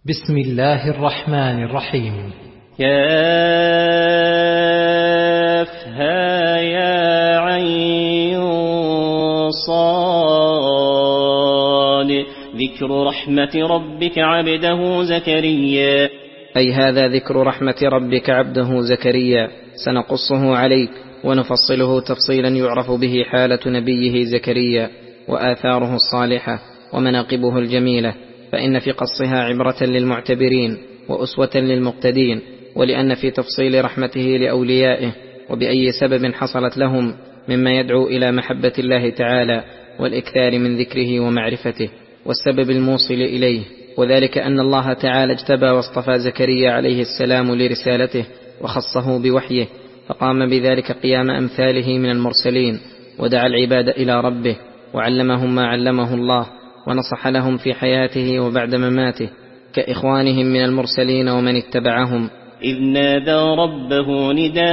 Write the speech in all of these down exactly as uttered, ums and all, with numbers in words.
بسم الله الرحمن الرحيم. كافها يا عين صاد ذكر رحمة ربك عبده زكريا. أي هذا ذكر رحمة ربك عبده زكريا، سنقصه عليك ونفصله تفصيلا يعرف به حالة نبيه زكريا وآثاره الصالحة ومناقبه الجميلة، فإن في قصها عبرة للمعتبرين وأسوة للمقتدين، ولأن في تفصيل رحمته لأوليائه وبأي سبب حصلت لهم مما يدعو إلى محبة الله تعالى والإكثار من ذكره ومعرفته، والسبب الموصل إليه، وذلك أن الله تعالى اجتبى واصطفى زكريا عليه السلام لرسالته وخصه بوحيه، فقام بذلك قيام أمثاله من المرسلين، ودعا العباد إلى ربه وعلمهم ما علمه الله، ونصح لهم في حياته وبعد مماته كإخوانهم من المرسلين ومن اتبعهم. إذ نادى ربه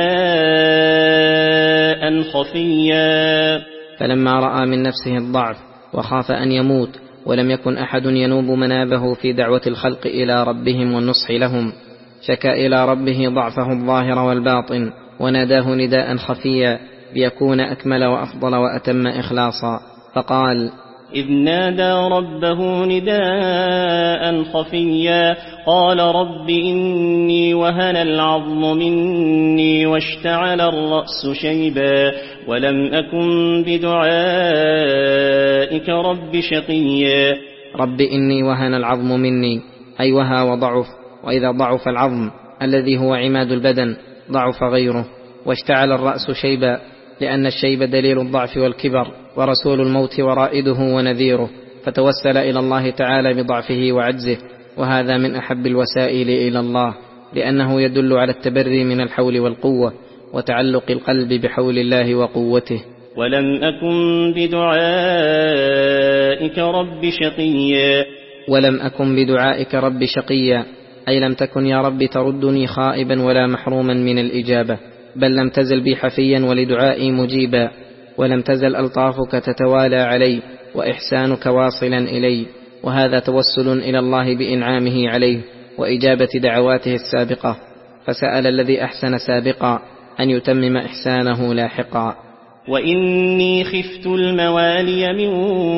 نداء خفيا، فلما رأى من نفسه الضعف وخاف أن يموت ولم يكن أحد ينوب منابه في دعوة الخلق إلى ربهم والنصح لهم، شكا إلى ربه ضعفه الظاهر والباطن، وناداه نداء خفيا ليكون أكمل وأفضل وأتم إخلاصا، فقال: إذ نادى ربه نداء خفيا قال رب إني وهن العظم مني واشتعل الرأس شيبا ولم أكن بدعائك رب شقيا. رب إني وهن العظم مني، أي وهى وضعف، وإذا ضعف العظم الذي هو عماد البدن ضعف غيره، واشتعل الرأس شيبا، لأن الشيب دليل الضعف والكبر، ورسول الموت ورائده ونذيره، فتوسل إلى الله تعالى بضعفه وعجزه، وهذا من أحب الوسائل إلى الله، لأنه يدل على التبري من الحول والقوة وتعلق القلب بحول الله وقوته. ولم أكن بدعائك رب شقيا. ولم أكن بدعائك رب شقيا، أي لم تكن يا رب تردني خائبا ولا محروما من الإجابة، بل لم تزل بي حفيا ولدعائي مجيبا، ولم تزل ألطافك تتوالى علي وإحسانك واصلا إلي، وهذا توسل إلى الله بإنعامه عليه وإجابة دعواته السابقة، فسأل الذي أحسن سابقا أن يتمم إحسانه لاحقا. وإني خفت الموالي من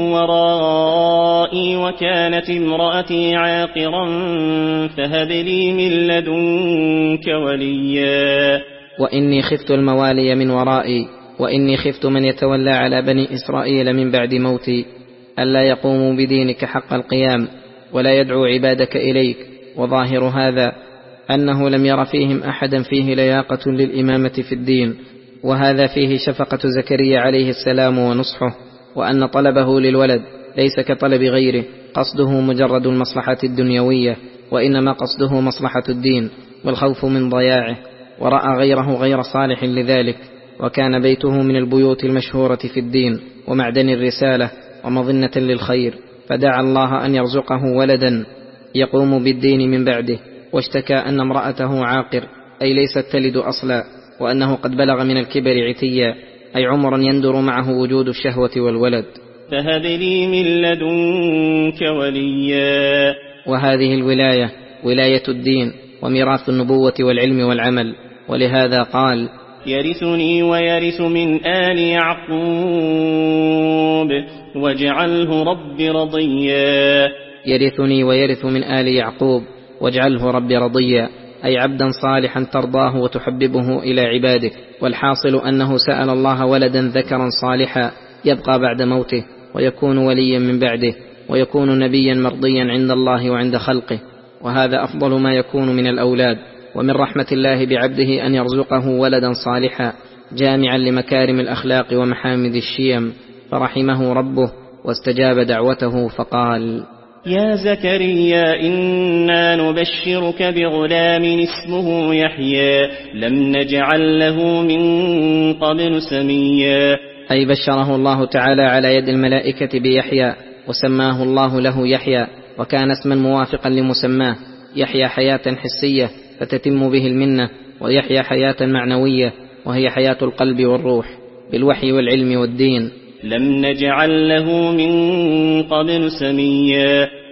ورائي وكانت امرأتي عاقرا فهب لي من لدنك وليا. وإني خفت الموالي من ورائي، وإني خفت من يتولى على بني إسرائيل من بعد موتي، ألا يقوموا بدينك حق القيام ولا يدعو عبادك إليك، وظاهر هذا أنه لم ير فيهم أحدا فيه لياقة للإمامة في الدين، وهذا فيه شفقة زكريا عليه السلام ونصحه، وأن طلبه للولد ليس كطلب غيره قصده مجرد المصلحة الدنيوية، وإنما قصده مصلحة الدين والخوف من ضياعه، ورأى غيره غير صالح لذلك، وكان بيته من البيوت المشهورة في الدين ومعدن الرسالة ومظنة للخير، فدعا الله أن يرزقه ولدا يقوم بالدين من بعده، واشتكى أن امرأته عاقر، أي ليست تلد أصلا، وأنه قد بلغ من الكبر عتيا، أي عمرا يندر معه وجود الشهوة والولد. فهب لي من لدنك وليا. وهذه الولاية ولاية الدين وميراث النبوة والعلم والعمل، ولهذا قال: يرثني ويرث من آل يعقوب واجعله رب رضيا. يرثني ويرث من آل يعقوب واجعله رب رضيا، أي عبدا صالحا ترضاه وتحببه إلى عبادك، والحاصل أنه سأل الله ولدا ذكرا صالحا يبقى بعد موته ويكون وليا من بعده ويكون نبيا مرضيا عند الله وعند خلقه، وهذا أفضل ما يكون من الأولاد، ومن رحمة الله بعبده أن يرزقه ولدا صالحا جامعا لمكارم الأخلاق ومحامد الشيم، فرحمه ربه واستجاب دعوته فقال: يا زكريا إنا نبشرك بغلام اسمه يحيى لم نجعل له من قبل سميا. أي بشره الله تعالى على يد الملائكة بيحيى، وسماه الله له يحيى، وكان اسما موافقا لمسماه، يحيى حياة حسية فتتم به المنة، ويحيى حياة معنوية وهي حياة القلب والروح بالوحي والعلم والدين. لم نجعل له من قبل سميا.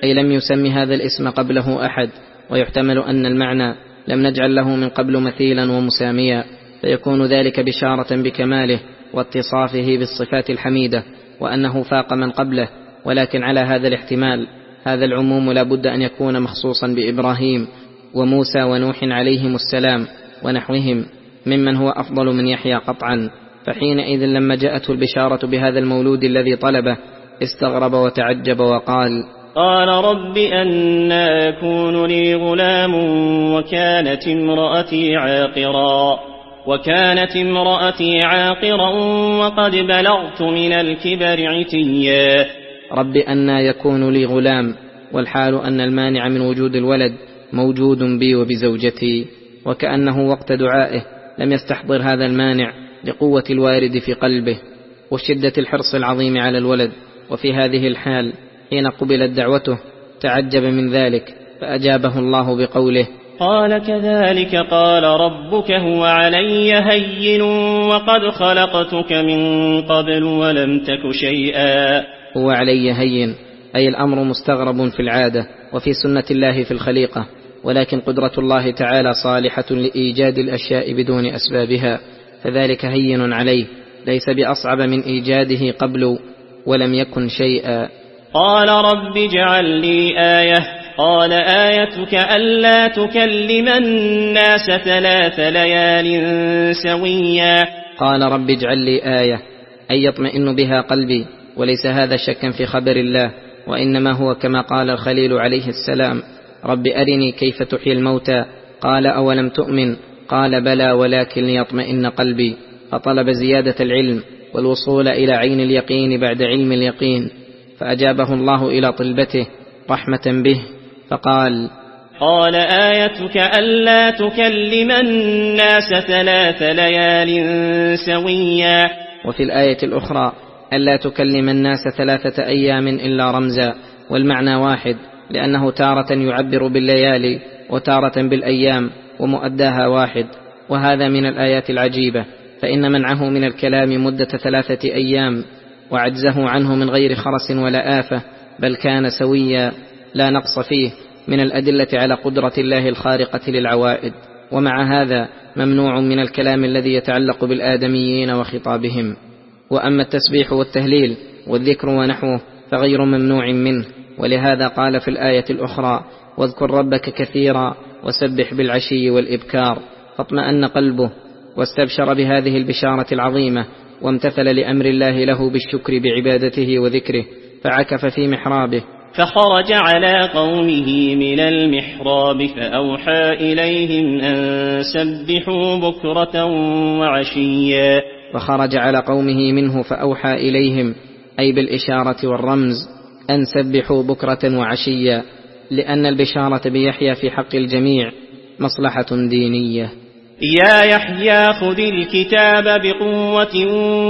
أي لم يسم هذا الاسم قبله أحد، ويحتمل أن المعنى لم نجعل له من قبل مثيلا ومساميا، فيكون ذلك بشارة بكماله واتصافه بالصفات الحميدة، وأنه فاق من قبله. ولكن على هذا الاحتمال هذا العموم لا بد أن يكون مخصوصا بإبراهيم وموسى ونوح عليهم السلام ونحوهم ممن هو أفضل من يحيى قطعا. فحينئذ لما جاءته البشارة بهذا المولود الذي طلبه استغرب وتعجب وقال: قال رب أنى يكون لي غلام وكانت امرأتي عاقرا وكانت امرأتي عاقرا وقد بلغت من الكبر عتيا. رب أنى يكون لي غلام، والحال أن المانع من وجود الولد موجود بي وبزوجتي، وكأنه وقت دعائه لم يستحضر هذا المانع لقوة الوارد في قلبه وشدة الحرص العظيم على الولد. وفي هذه الحال حين قبلت دعوته تعجب من ذلك، فأجابه الله بقوله: قال كذلك قال ربك هو علي هين وقد خلقتك من قبل ولم تك شيئا. هو علي هين أي الأمر مستغرب في العادة وفي سنة الله في الخليقة، ولكن قدرة الله تعالى صالحة لإيجاد الأشياء بدون أسبابها، فذلك هين عليه، ليس بأصعب من إيجاده قبل ولم يكن شيئا. قال رب اجعل لي آية. قال آيتك ألا تكلم الناس ثلاث ليال سويا. قال رب اجعل لي آية أي يطمئن بها قلبي، وليس هذا شكا في خبر الله، وإنما هو كما قال الخليل عليه السلام: رب أرني كيف تحيي الموتى. قال أولم تؤمن؟ قال بلى ولكن ليطمئن قلبي. فطلب زيادة العلم والوصول إلى عين اليقين بعد علم اليقين، فأجابه الله إلى طلبته رحمة به فقال: قال آيتك ألا تكلم الناس ثلاث ليال سويا. وفي الآية الأخرى: ألا تكلم الناس ثلاثة أيام إلا رمزا، والمعنى واحد، لأنه تارة يعبر بالليالي وتارة بالأيام ومؤداها واحد. وهذا من الآيات العجيبة، فإن منعه من الكلام مدة ثلاثة أيام وعجزه عنه من غير خرس ولا آفة، بل كان سويا لا نقص فيه، من الأدلة على قدرة الله الخارقة للعوائد. ومع هذا ممنوع من الكلام الذي يتعلق بالآدميين وخطابهم. وأما التسبيح والتهليل والذكر ونحوه فغير ممنوع منه، ولهذا قال في الآية الأخرى: واذكر ربك كثيرا وسبح بالعشي والإبكار. فاطمأن قلبه واستبشر بهذه البشارة العظيمة، وامتثل لأمر الله له بالشكر بعبادته وذكره، فعكف في محرابه. فخرج على قومه من المحراب فأوحى إليهم أن سبحوا بكرة وعشيا. فخرج على قومه منه فأوحى إليهم أي بالإشارة والرمز أن سبحوا بكرة وعشيا، لأن البشارة بيحيى في حق الجميع مصلحة دينية. يا يحيى خذ الكتاب بقوة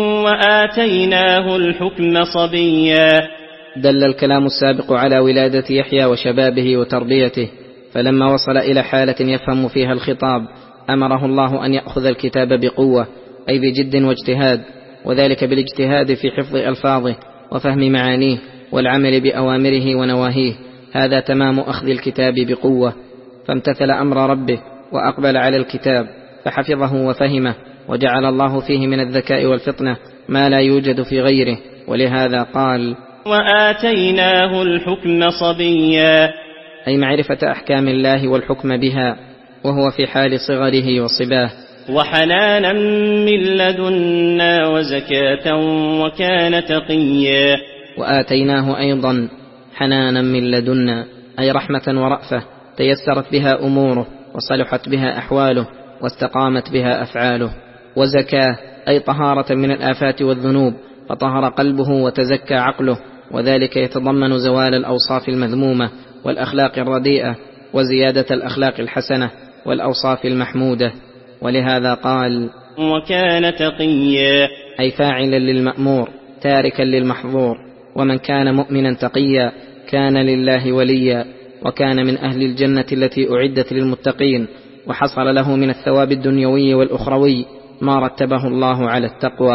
وآتيناه الحكم صبيا. دل الكلام السابق على ولادة يحيى وشبابه وتربيته، فلما وصل إلى حالة يفهم فيها الخطاب أمره الله أن يأخذ الكتاب بقوة، أي بجد واجتهاد، وذلك بالاجتهاد في حفظ ألفاظه وفهم معانيه والعمل بأوامره ونواهيه. هذا تمام أخذ الكتاب بقوة. فامتثل أمر ربه وأقبل على الكتاب فحفظه وفهمه، وجعل الله فيه من الذكاء والفطنة ما لا يوجد في غيره، ولهذا قال: وآتيناه الحكم صبيا، أي معرفة أحكام الله والحكم بها، وهو في حال صغره وصباه. وحنانا من لدنا وزكاة وكان تقيا. وآتيناه أيضا حنانا من لدنا أي رحمة ورأفة تيسرت بها أموره وصلحت بها أحواله واستقامت بها أفعاله. وزكاة أي طهارة من الآفات والذنوب، فطهر قلبه وتزكى عقله، وذلك يتضمن زوال الأوصاف المذمومة والأخلاق الرديئة وزيادة الأخلاق الحسنة والأوصاف المحمودة. ولهذا قال: وكان تقيا، أي فاعلا للمأمور تاركا للمحظور. ومن كان مؤمنا تقيا كان لله وليا، وكان من أهل الجنة التي أعدت للمتقين، وحصل له من الثواب الدنيوي والأخروي ما رتبه الله على التقوى.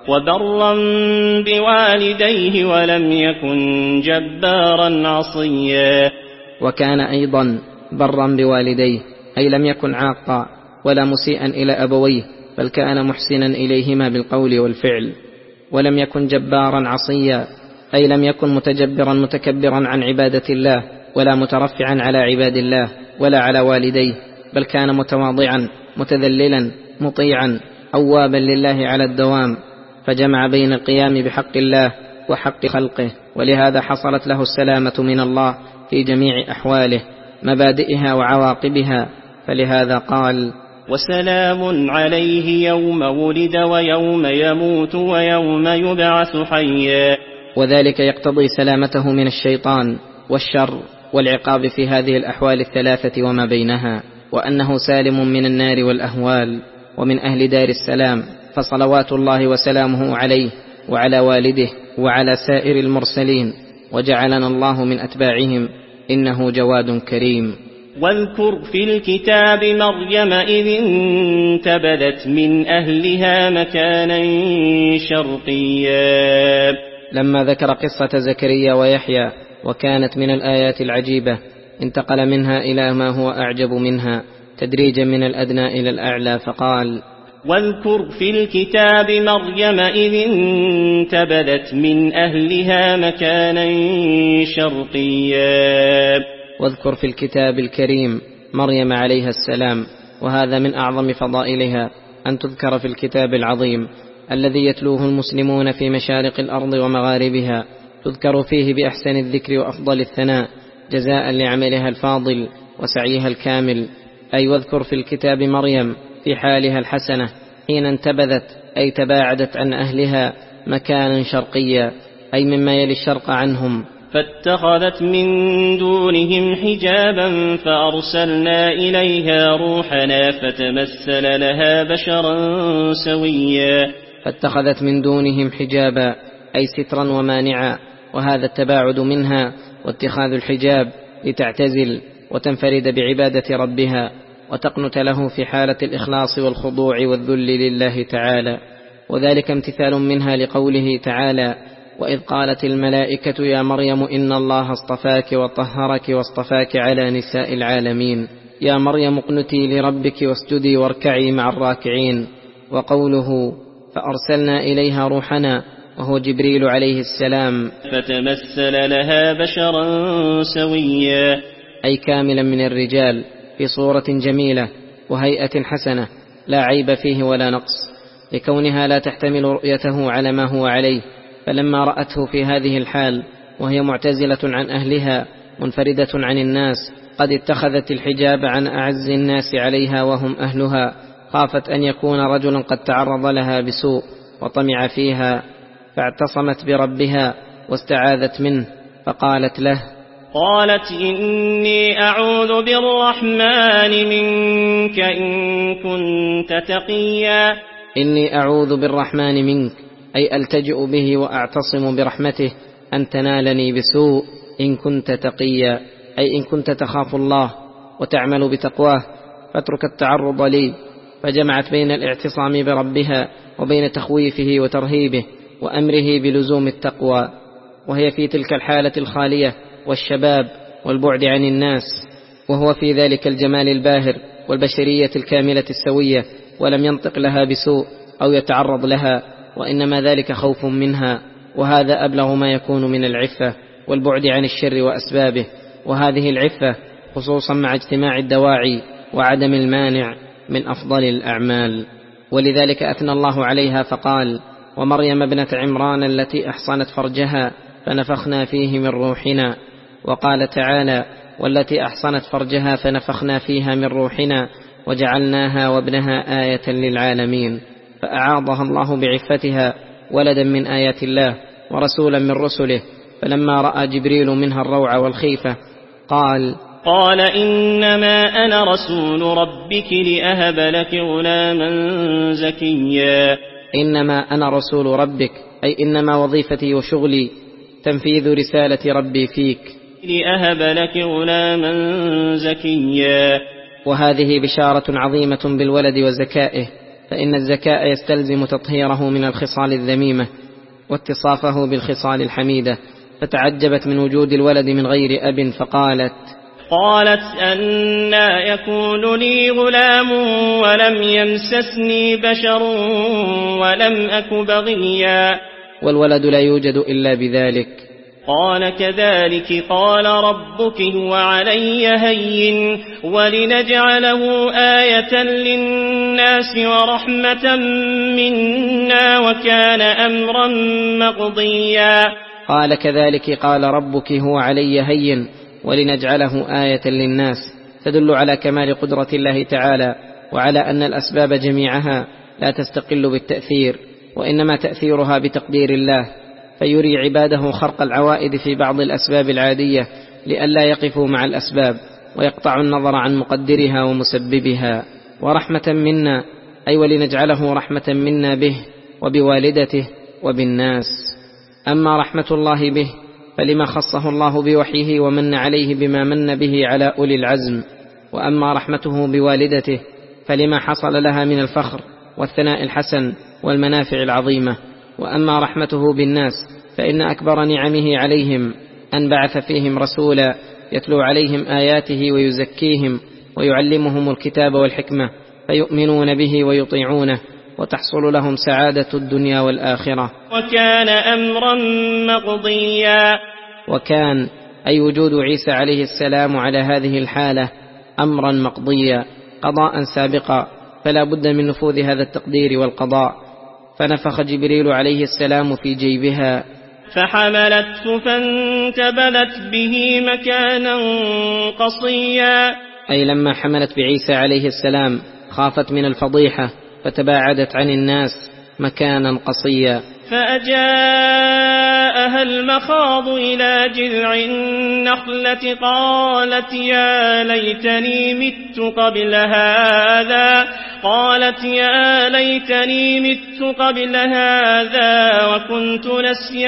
وبرا بوالديه ولم يكن جبارا عصيا. وكان أيضا برا بوالديه، أي لم يكن عاقا ولا مسيئا إلى أبويه، بل كان محسنا إليهما بالقول والفعل. ولم يكن جبارا عصيا، أي لم يكن متجبرا متكبرا عن عبادة الله، ولا مترفعا على عباد الله ولا على والديه، بل كان متواضعا متذللا مطيعا أوابا لله على الدوام، فجمع بين القيام بحق الله وحق خلقه، ولهذا حصلت له السلامة من الله في جميع أحواله مبادئها وعواقبها، فلهذا قال: وسلام عليه يوم ولد ويوم يموت ويوم يبعث حيا. وذلك يقتضي سلامته من الشيطان والشر والعقاب في هذه الأحوال الثلاثة وما بينها، وأنه سالم من النار والأهوال ومن أهل دار السلام، فصلوات الله وسلامه عليه وعلى والده وعلى سائر المرسلين، وجعلنا الله من أتباعهم، إنه جواد كريم. واذكر في الكتاب مريم إذ انتبذت من أهلها مكانا شرقيا. لما ذكر قصة زكريا ويحيى وكانت من الآيات العجيبة، انتقل منها إلى ما هو أعجب منها تدريجا من الأدنى إلى الأعلى، فقال: واذكر في الكتاب مريم إذ انتبذت من أهلها مكانا شرقيا. واذكر في الكتاب الكريم مريم عليها السلام، وهذا من أعظم فضائلها أن تذكر في الكتاب العظيم الذي يتلوه المسلمون في مشارق الأرض ومغاربها، تذكر فيه بأحسن الذكر وأفضل الثناء جزاء لعملها الفاضل وسعيها الكامل. أي واذكر في الكتاب مريم في حالها الحسنة حين انتبذت، أي تباعدت عن أهلها مكانا شرقيا، أي مما يلي الشرق عنهم، فاتخذت من دونهم حجابا فأرسلنا إليها روحنا فتمثل لها بشرا سويا. فاتخذت من دونهم حجابا، أي سترا ومانعا، وهذا التباعد منها واتخاذ الحجاب لتعتزل وتنفرد بعبادة ربها وتقنت له في حالة الإخلاص والخضوع والذل لله تعالى، وذلك امتثال منها لقوله تعالى: وإذ قالت الملائكة يا مريم إن الله اصطفاك وطهرك واصطفاك على نساء العالمين، يا مريم اقنتي لربك واسجدي واركعي مع الراكعين. وقوله فأرسلنا إليها روحنا، وهو جبريل عليه السلام، فتمثل لها بشرا سويا، أي كاملا من الرجال في صورة جميلة وهيئة حسنة لا عيب فيه ولا نقص، لكونها لا تحتمل رؤيته على ما هو عليه. فلما رأته في هذه الحال وهي معتزلة عن أهلها منفردة عن الناس، قد اتخذت الحجاب عن أعز الناس عليها وهم أهلها، خافت أن يكون رجلا قد تعرض لها بسوء وطمع فيها، فاعتصمت بربها واستعاذت منه، فقالت له: قالت إني أعوذ بالرحمن منك إن كنت تقيا. إني أعوذ بالرحمن منك، أي ألتجئ به وأعتصم برحمته أن تنالني بسوء إن كنت تقيا، أي إن كنت تخاف الله وتعمل بتقواه فاترك التعرض لي. فجمعت بين الاعتصام بربها وبين تخويفه وترهيبه وأمره بلزوم التقوى، وهي في تلك الحالة الخالية والشباب والبعد عن الناس، وهو في ذلك الجمال الباهر والبشرية الكاملة السوية، ولم ينطق لها بسوء أو يتعرض لها، وإنما ذلك خوف منها، وهذا أبلغ ما يكون من العفة والبعد عن الشر وأسبابه. وهذه العفة خصوصا مع اجتماع الدواعي وعدم المانع من أفضل الأعمال، ولذلك أثنى الله عليها فقال: ومريم ابنة عمران التي أحصنت فرجها فنفخنا فيه من روحنا. وقال تعالى: والتي أحصنت فرجها فنفخنا فيها من روحنا وجعلناها وابنها آية للعالمين، فأعاضها الله بعفتها ولدا من آيات الله ورسولا من رسله. فلما رأى جبريل منها الروع والخيفة قال: قال إنما أنا رسول ربك لأهب لك غلاما زكيا. إنما أنا رسول ربك، أي إنما وظيفتي وشغلي تنفيذ رسالة ربي فيك، لأهب لك غلاما زكيا. وهذه بشارة عظيمة بالولد وزكائه، فإن الزكاء يستلزم تطهيره من الخصال الذميمة واتصافه بالخصال الحميدة، فتعجبت من وجود الولد من غير أب فقالت: قالت أنى يكون لي غلام ولم يمسسني بشر ولم أك بغيا. والولد لا يوجد إلا بذلك. قال: كذلك قال ربك هو علي هين ولنجعله آية للناس ورحمة منا وكان أمرا مقضيا. قال: كذلك قال ربك هو علي هين ولنجعله آية للناس، تدل على كمال قدرة الله تعالى، وعلى أن الأسباب جميعها لا تستقل بالتأثير، وإنما تأثيرها بتقدير الله، فيري عباده خرق العوائد في بعض الأسباب العادية لئلا يقفوا مع الأسباب ويقطعوا النظر عن مقدرها ومسببها. ورحمة منا أي ولنجعله رحمة منا به وبوالدته وبالناس. أما رحمة الله به فلما خصه الله بوحيه ومن عليه بما من به على أولي العزم، وأما رحمته بوالدته فلما حصل لها من الفخر والثناء الحسن والمنافع العظيمة. وأما رحمته بالناس فإن أكبر نعمه عليهم أن بعث فيهم رسولا يتلو عليهم آياته ويزكيهم ويعلمهم الكتاب والحكمة فيؤمنون به ويطيعونه، وتحصل لهم سعادة الدنيا والآخرة. وكان أمرا مقضيا. وكان أي وجود عيسى عليه السلام على هذه الحالة أمرا مقضيا، قضاء سابقا، فلا بد من نفوذ هذا التقدير والقضاء. فنفخ جبريل عليه السلام في جيبها فحملته فانتبذت به مكانا قصيا، أي لما حملت بعيسى عليه السلام خافت من الفضيحة فتباعدت عن الناس مكانا قصيا. فأجاءها المخاض إلى جذع النخلة قالت يا ليتني مت قبل هذا قالت يا ليتني مت قبل هذا وكنت نسيا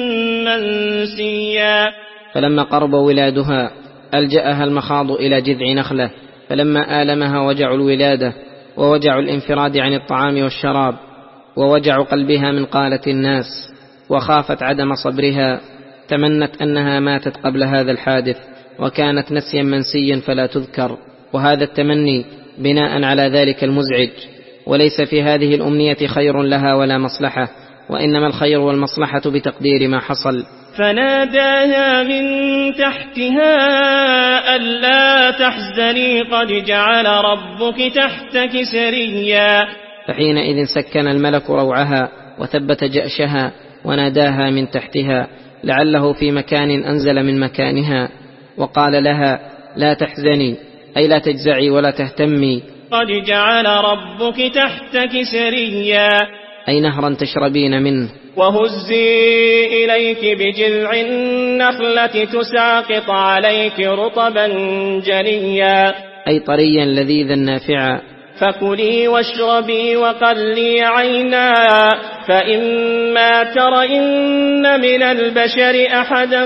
منسيا. فلما قرب ولادها ألجأها المخاض إلى جذع نخلة، فلما آلمها وجع الولادة ووجع الانفراد عن الطعام والشراب ووجع قلبها من قالة الناس وخافت عدم صبرها، تمنت أنها ماتت قبل هذا الحادث وكانت نسيا منسيا فلا تذكر. وهذا التمني بناء على ذلك المزعج، وليس في هذه الأمنية خير لها ولا مصلحة، وإنما الخير والمصلحة بتقدير ما حصل. فناداها من تحتها ألا تحزني قد جعل ربك تحتك سريا. فحينئذ سكن الملك روعها وثبت جأشها وناداها من تحتها لعله في مكان أنزل من مكانها، وقال لها لا تحزني أي لا تجزعي ولا تهتمي، قد جعل ربك تحتك سريا، أي نهرا تشربين منه. وهزي إليك بجذع النخلة تساقط عليك رطبا جنيا، أي طريا لذيذا نافعا. فكلي واشربي وقلي عينا فإما ترين من البشر أحدا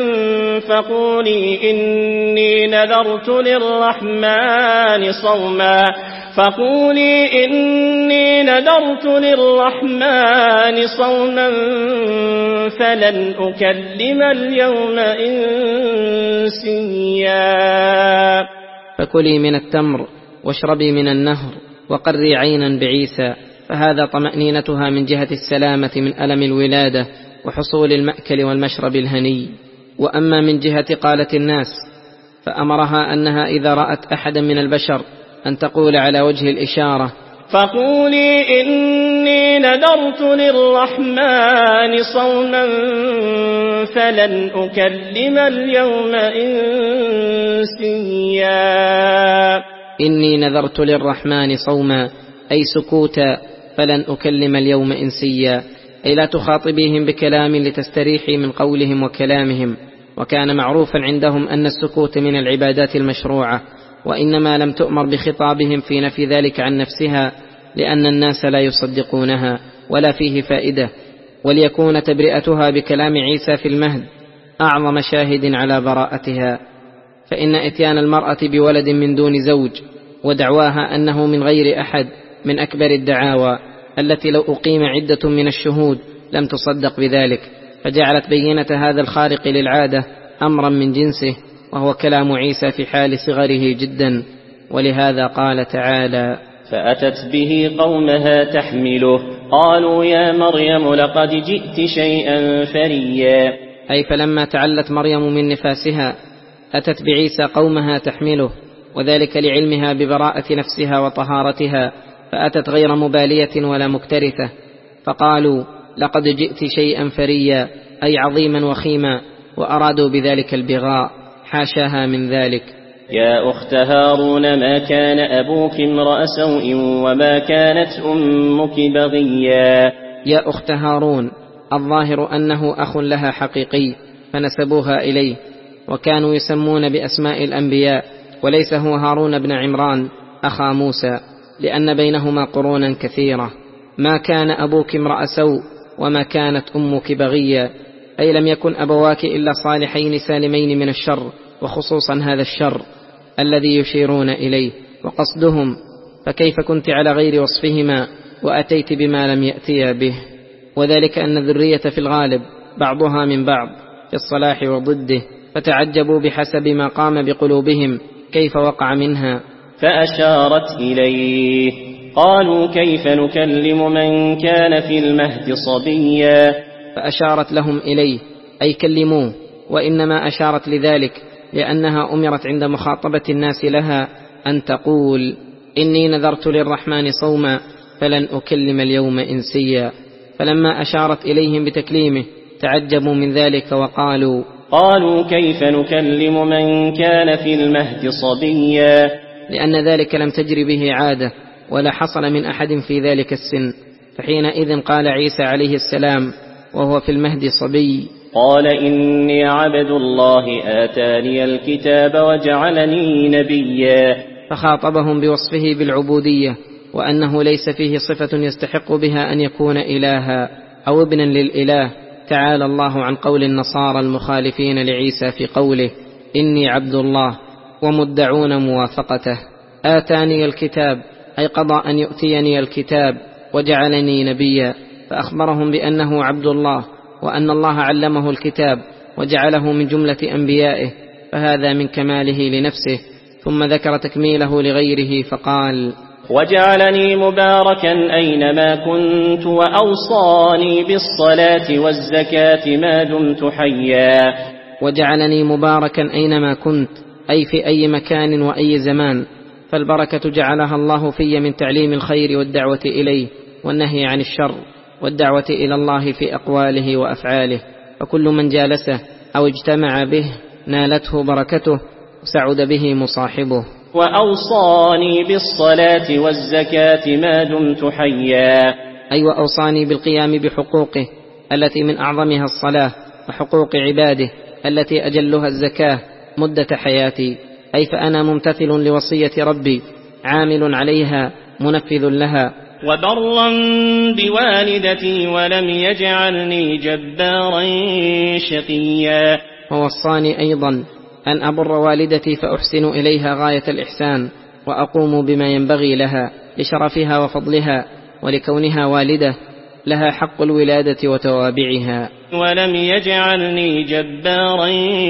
فقولي إني نذرت للرحمن صوما فقولي إني نذرت للرحمن صوما فلن أكلم اليوم إنسيا. فكلي من التمر واشربي من النهر وقري عينا بعيسى، فهذا طمأنينتها من جهة السلامة من ألم الولادة وحصول المأكل والمشرب الهني. وأما من جهة قالة الناس فأمرها أنها إذا رأت أحدا من البشر أن تقول على وجه الإشارة فقولي إني نذرت للرحمن صوما فلن أكلم اليوم إنسيا. إني نذرت للرحمن صوما أي سكوتا فلن أكلم اليوم إنسيا، أي لا تخاطبيهم بكلام لتستريحي من قولهم وكلامهم. وكان معروفا عندهم أن السكوت من العبادات المشروعة، وإنما لم تؤمر بخطابهم في نفي ذلك عن نفسها لأن الناس لا يصدقونها ولا فيه فائدة، وليكون تبرئتها بكلام عيسى في المهد أعظم شاهد على براءتها. فإن إتيان المرأة بولد من دون زوج ودعواها أنه من غير أحد من أكبر الدعاوى التي لو أقيم عدة من الشهود لم تصدق بذلك، فجعلت بينة هذا الخارق للعادة أمرا من جنسه، وهو كلام عيسى في حال صغره جدا. ولهذا قال تعالى: فأتت به قومها تحمله قالوا يا مريم لقد جئت شيئا فريا. أي فلما تعلت مريم من نفاسها أتت بعيسى قومها تحمله، وذلك لعلمها ببراءة نفسها وطهارتها، فأتت غير مبالية ولا مكترثة، فقالوا لقد جئت شيئا فريا، أي عظيما وخيما، وأرادوا بذلك البغاء، حاشاها من ذلك. يا أخت هارون ما كان أبوك امرأ سوء وما كانت أمك بغيا. يا أخت هارون، الظاهر أنه أخ لها حقيقي فنسبوها إليه، وكانوا يسمون بأسماء الأنبياء، وليس هو هارون بن عمران أخا موسى، لأن بينهما قرونا كثيرة. ما كان أبوك امرأ سوء وما كانت أمك بغيا، أي لم يكن أبواك إلا صالحين سالمين من الشر، وخصوصا هذا الشر الذي يشيرون إليه وقصدهم، فكيف كنت على غير وصفهما وأتيت بما لم يأتيا به؟ وذلك أن الذرية في الغالب بعضها من بعض في الصلاح وضده، فتعجبوا بحسب ما قام بقلوبهم كيف وقع منها. فأشارت إليه قالوا كيف نكلم من كان في المهد صبيا. فأشارت لهم إليه أي كلموه، وإنما أشارت لذلك لأنها أمرت عند مخاطبة الناس لها أن تقول إني نذرت للرحمن صوما فلن أكلم اليوم إنسيا. فلما أشارت إليهم بتكليمه تعجبوا من ذلك وقالوا قالوا كيف نكلم من كان في المهد صبيا، لأن ذلك لم تجر به عادة ولا حصل من أحد في ذلك السن. فحينئذ قال عيسى عليه السلام وهو في المهد صبي: قال إني عبد الله آتاني الكتاب وجعلني نبيا. فخاطبهم بوصفه بالعبودية، وأنه ليس فيه صفة يستحق بها أن يكون إلها أو ابنا للإله. تعالى الله عن قول النصارى المخالفين لعيسى في قوله إني عبد الله، ومدعون موافقته. آتاني الكتاب أي قضى أن يؤتيني الكتاب، وجعلني نبيا، فأخبرهم بأنه عبد الله، وأن الله علمه الكتاب وجعله من جملة أنبيائه، فهذا من كماله لنفسه. ثم ذكر تكميله لغيره فقال: وجعلني مباركا أينما كنت وأوصاني بالصلاة والزكاة ما دمت حيا. وجعلني مباركا أينما كنت أي في أي مكان وأي زمان، فالبركة جعلها الله في من تعليم الخير والدعوة إليه والنهي عن الشر والدعوة إلى الله في أقواله وأفعاله، فكل من جالسه أو اجتمع به نالته بركته وسعد به مصاحبه. وأوصاني بالصلاة والزكاة ما دمت حيا، أي وأوصاني بالقيام بحقوقه التي من أعظمها الصلاة، وحقوق عباده التي أجلها الزكاة مدة حياتي، أي فأنا ممتثل لوصية ربي عامل عليها منفذ لها. وبرا بوالدتي ولم يجعلني جبارا شقيا. ووصاني أيضا أن أبر والدتي فأحسن إليها غاية الإحسان، وأقوم بما ينبغي لها لشرفها وفضلها، ولكونها والدة لها حق الولادة وتوابعها. ولم يجعلني جبارا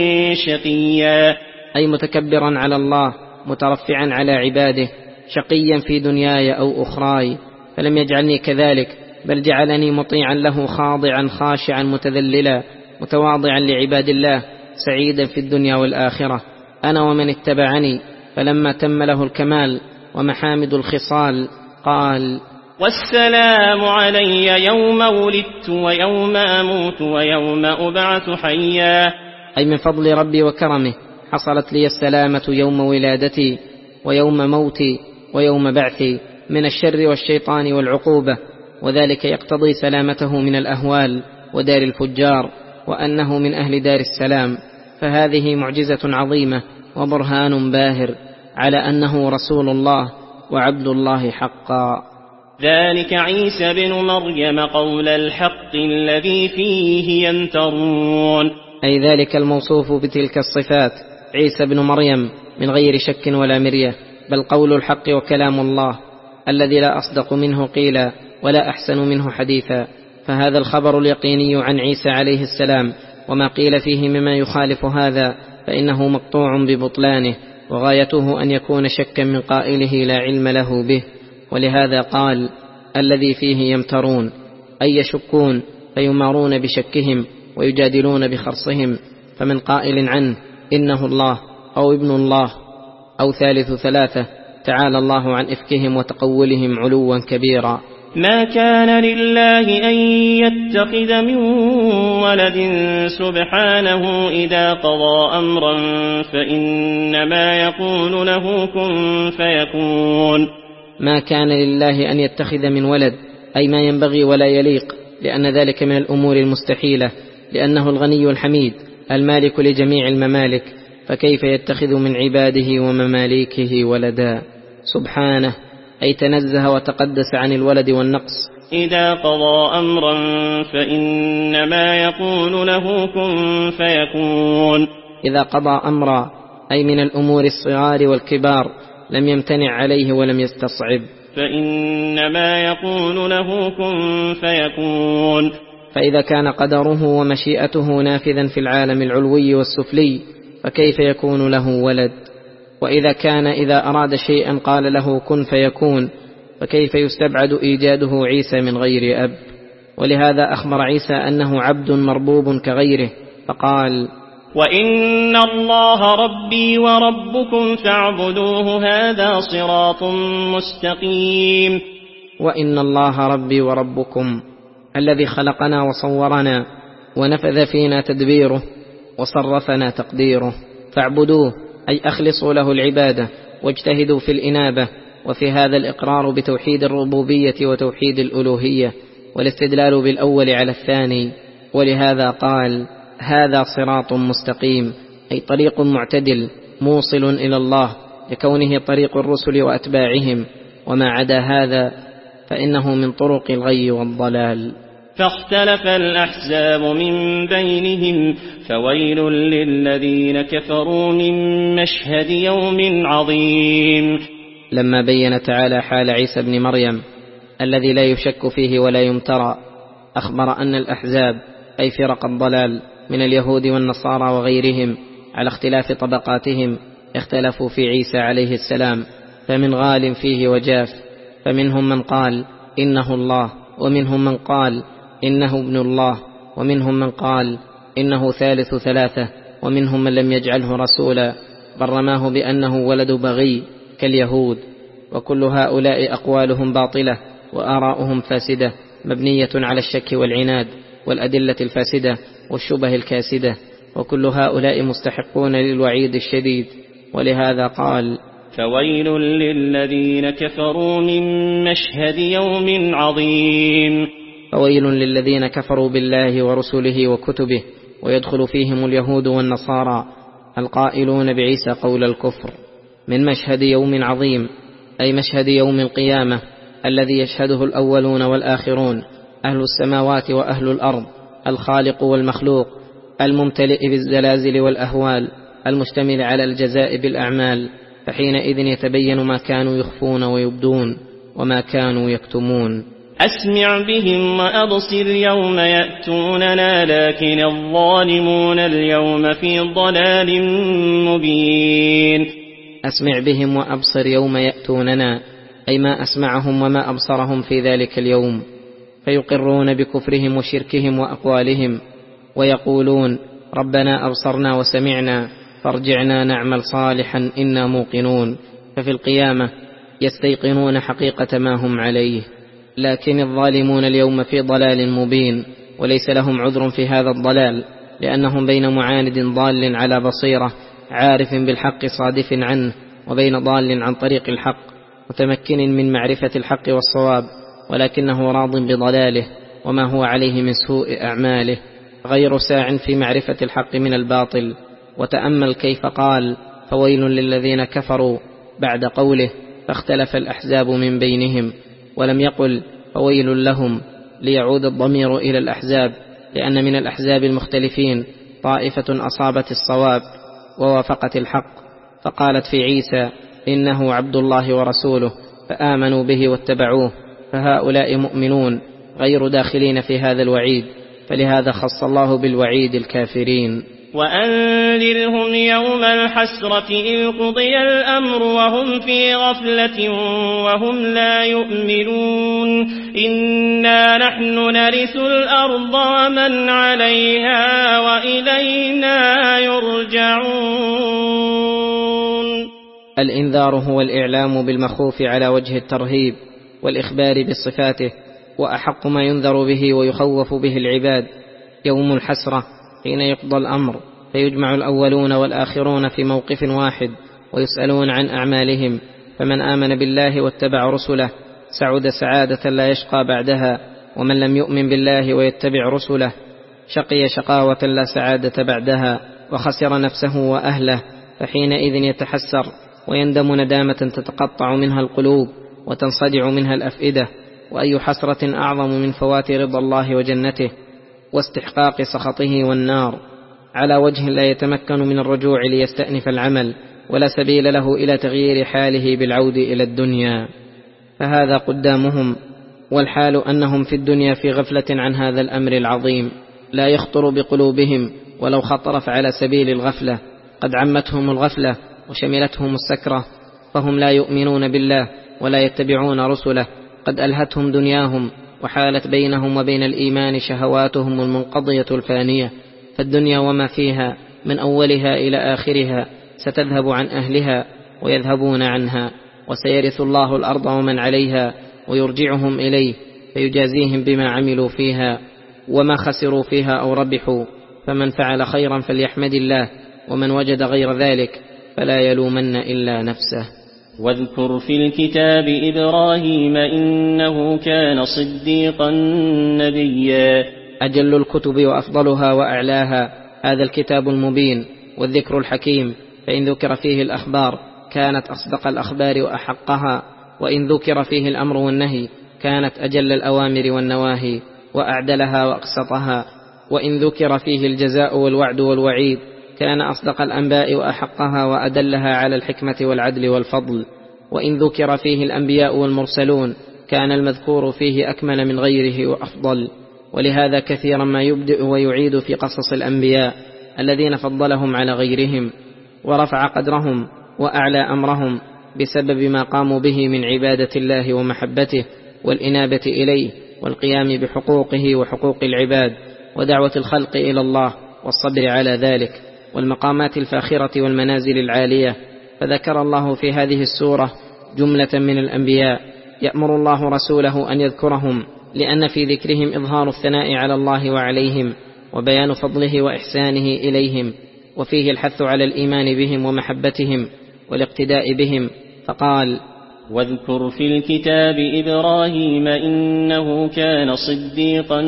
شقيا، أي متكبرا على الله مترفعا على عباده، شقيا في دنياي أو أخراي، فلم يجعلني كذلك، بل جعلني مطيعا له خاضعا خاشعا متذللا متواضعا لعباد الله، سعيدا في الدنيا والآخرة، أنا ومن اتبعني. فلما تم له الكمال ومحامد الخصال قال: والسلام علي يوم ولدت ويوم أموت ويوم أبعث حيا. أي من فضل ربي وكرمه حصلت لي السلامة يوم ولادتي ويوم موتي ويوم بعثي من الشر والشيطان والعقوبة، وذلك يقتضي سلامته من الأهوال ودار الفجار، وأنه من أهل دار السلام. فهذه معجزة عظيمة وبرهان باهر على أنه رسول الله وعبد الله حقا. ذلك عيسى بن مريم قول الحق الذي فيه يمترون، أي ذلك الموصوف بتلك الصفات عيسى بن مريم من غير شك ولا مرية، بل قول الحق وكلام الله. الذي لا أصدق منه قيلا ولا أحسن منه حديثا. فهذا الخبر اليقيني عن عيسى عليه السلام، وما قيل فيه مما يخالف هذا فإنه مقطوع ببطلانه، وغايته أن يكون شكا من قائله لا علم له به. ولهذا قال الذي فيه يمترون، أي يشكون فيمارون بشكهم ويجادلون بخرصهم. فمن قائل عنه إنه الله أو ابن الله أو ثالث ثلاثة، تعالى الله عن إفكهم وتقولهم علوا كبيرا. ما كان لله أن يتخذ من ولد سبحانه، إذا قضى أمرا فإنما يقول له كن فيكون. ما كان لله أن يتخذ من ولد، أي ما ينبغي ولا يليق، لأن ذلك من الأمور المستحيلة، لأنه الغني الحميد المالك لجميع الممالك، فكيف يتخذ من عباده ومماليكه ولدا؟ سبحانه، أي تنزه وتقدس عن الولد والنقص. إذا قضى أمرا فإنما يقول له كن فيكون. إذا قضى أمرا أي من الأمور الصغار والكبار لم يمتنع عليه ولم يستصعب، فإنما يقول له كن فيكون. فإذا كان قدره ومشيئته نافذا في العالم العلوي والسفلي فكيف يكون له ولد؟ وإذا كان إذا أراد شيئا قال له كن فيكون، فكيف يستبعد إيجاده عيسى من غير أب؟ ولهذا أخبر عيسى أنه عبد مربوب كغيره، فقال وإن الله ربي وربكم فاعبدوه هذا صراط مستقيم. وإن الله ربي وربكم، الذي خلقنا وصورنا ونفذ فينا تدبيره وصرفنا تقديره، فاعبدوه أي أخلصوا له العبادة واجتهدوا في الإنابة. وفي هذا الإقرار بتوحيد الربوبية وتوحيد الألوهية، والاستدلال بالأول على الثاني. ولهذا قال هذا صراط مستقيم، أي طريق معتدل موصل إلى الله، لكونه طريق الرسل وأتباعهم، وما عدا هذا فإنه من طرق الغي والضلال. فاختلف الأحزاب من بينهم، فويل للذين كفروا من مشهد يوم عظيم. لما بين تعالى حال عيسى بن مريم الذي لا يشك فيه ولا يمترى، أخبر أن الأحزاب أي فرق الضلال من اليهود والنصارى وغيرهم على اختلاف طبقاتهم اختلفوا في عيسى عليه السلام، فمن غال فيه وجاف، فمنهم من قال إنه الله، ومنهم من قال إنه ابن الله، ومنهم من قال إنه ثالث ثلاثة، ومنهم من لم يجعله رسولا بل رماه بأنه ولد بغي كاليهود. وكل هؤلاء أقوالهم باطلة وآراؤهم فاسدة، مبنية على الشك والعناد والأدلة الفاسدة والشبه الكاسدة، وكل هؤلاء مستحقون للوعيد الشديد. ولهذا قال فويل للذين كفروا من مشهد يوم عظيم. فويل للذين كفروا بالله ورسله وكتبه، ويدخل فيهم اليهود والنصارى القائلون بعيسى قول الكفر، من مشهد يوم عظيم، أي مشهد يوم القيامة الذي يشهده الأولون والآخرون، أهل السماوات وأهل الأرض، الخالق والمخلوق، الممتلئ بالزلازل والأهوال، المشتمل على الجزاء بالأعمال. فحينئذ يتبين ما كانوا يخفون ويبدون وما كانوا يكتمون. أسمع بهم وأبصر يوم يأتوننا، لكن الظالمون اليوم في ضلال مبين. أسمع بهم وأبصر يوم يأتوننا، أي ما أسمعهم وما أبصرهم في ذلك اليوم، فيقرون بكفرهم وشركهم وأقوالهم، ويقولون ربنا أبصرنا وسمعنا فارجعنا نعمل صالحا إنا موقنون. ففي القيامة يستيقنون حقيقة ما هم عليه. لكن الظالمون اليوم في ضلال مبين، وليس لهم عذر في هذا الضلال، لأنهم بين معاند ضال على بصيرة عارف بالحق صادف عنه، وبين ضال عن طريق الحق متمكن من معرفة الحق والصواب، ولكنه راض بضلاله وما هو عليه من سوء أعماله، غير ساع في معرفة الحق من الباطل. وتأمل كيف قال فويل للذين كفروا بعد قوله فاختلف الأحزاب من بينهم، ولم يقل فويل لهم ليعود الضمير إلى الأحزاب، لأن من الأحزاب المختلفين طائفة أصابت الصواب ووافقت الحق، فقالت في عيسى إنه عبد الله ورسوله، فآمنوا به واتبعوه، فهؤلاء مؤمنون غير داخلين في هذا الوعيد، فلهذا خص الله بالوعيد الكافرين. وأنذرهم يوم الحسرة إذ قضي الأمر وهم في غفلة وهم لا يؤمنون إنا نحن نرث الأرض ومن عليها وإلينا يرجعون. الإنذار هو الإعلام بالمخوف على وجه الترهيب والإخبار بصفاته، وأحق ما ينذر به ويخوف به العباد يوم الحسرة حين يقضى الأمر، فيجمع الأولون والآخرون في موقف واحد ويسألون عن أعمالهم، فمن آمن بالله واتبع رسله سعد سعادة لا يشقى بعدها، ومن لم يؤمن بالله ويتبع رسله شقي شقاوة لا سعادة بعدها، وخسر نفسه وأهله، فحينئذ يتحسر ويندم ندامة تتقطع منها القلوب وتنصدع منها الأفئدة. وأي حسرة أعظم من فوات رضا الله وجنته واستحقاق سخطه والنار، على وجه لا يتمكن من الرجوع ليستأنف العمل، ولا سبيل له إلى تغيير حاله بالعود إلى الدنيا. فهذا قدامهم، والحال أنهم في الدنيا في غفلة عن هذا الأمر العظيم، لا يخطر بقلوبهم، ولو خطر فعلى سبيل الغفلة، قد عمتهم الغفلة وشملتهم السكرة، فهم لا يؤمنون بالله ولا يتبعون رسله، قد ألهتهم دنياهم وحالت بينهم وبين الإيمان شهواتهم المنقضية الفانية، فالدنيا وما فيها من أولها إلى آخرها ستذهب عن أهلها ويذهبون عنها، وسيرث الله الأرض ومن عليها ويرجعهم إليه فيجازيهم بما عملوا فيها وما خسروا فيها أو ربحوا، فمن فعل خيرا فليحمد الله، ومن وجد غير ذلك فلا يلومن إلا نفسه. واذكر في الكتاب إبراهيم إنه كان صديقا نبيا. أجل الكتب وأفضلها وأعلاها هذا الكتاب المبين والذكر الحكيم، فإن ذكر فيه الأخبار كانت أصدق الأخبار وأحقها، وإن ذكر فيه الأمر والنهي كانت أجل الأوامر والنواهي وأعدلها وأقسطها، وإن ذكر فيه الجزاء والوعد والوعيد كان أصدق الأنباء وأحقها وأدلها على الحكمة والعدل والفضل، وإن ذكر فيه الأنبياء والمرسلون كان المذكور فيه أكمل من غيره وأفضل. ولهذا كثيرا ما يبدئ ويعيد في قصص الأنبياء الذين فضلهم على غيرهم ورفع قدرهم وأعلى أمرهم بسبب ما قاموا به من عبادة الله ومحبته والإنابة إليه والقيام بحقوقه وحقوق العباد ودعوة الخلق إلى الله والصبر على ذلك، والمقامات الفاخرة والمنازل العالية. فذكر الله في هذه السورة جملة من الأنبياء يأمر الله رسوله أن يذكرهم، لأن في ذكرهم إظهار الثناء على الله وعليهم وبيان فضله وإحسانه إليهم، وفيه الحث على الإيمان بهم ومحبتهم والاقتداء بهم، فقال: واذكر في الكتاب إبراهيم إنه كان صديقا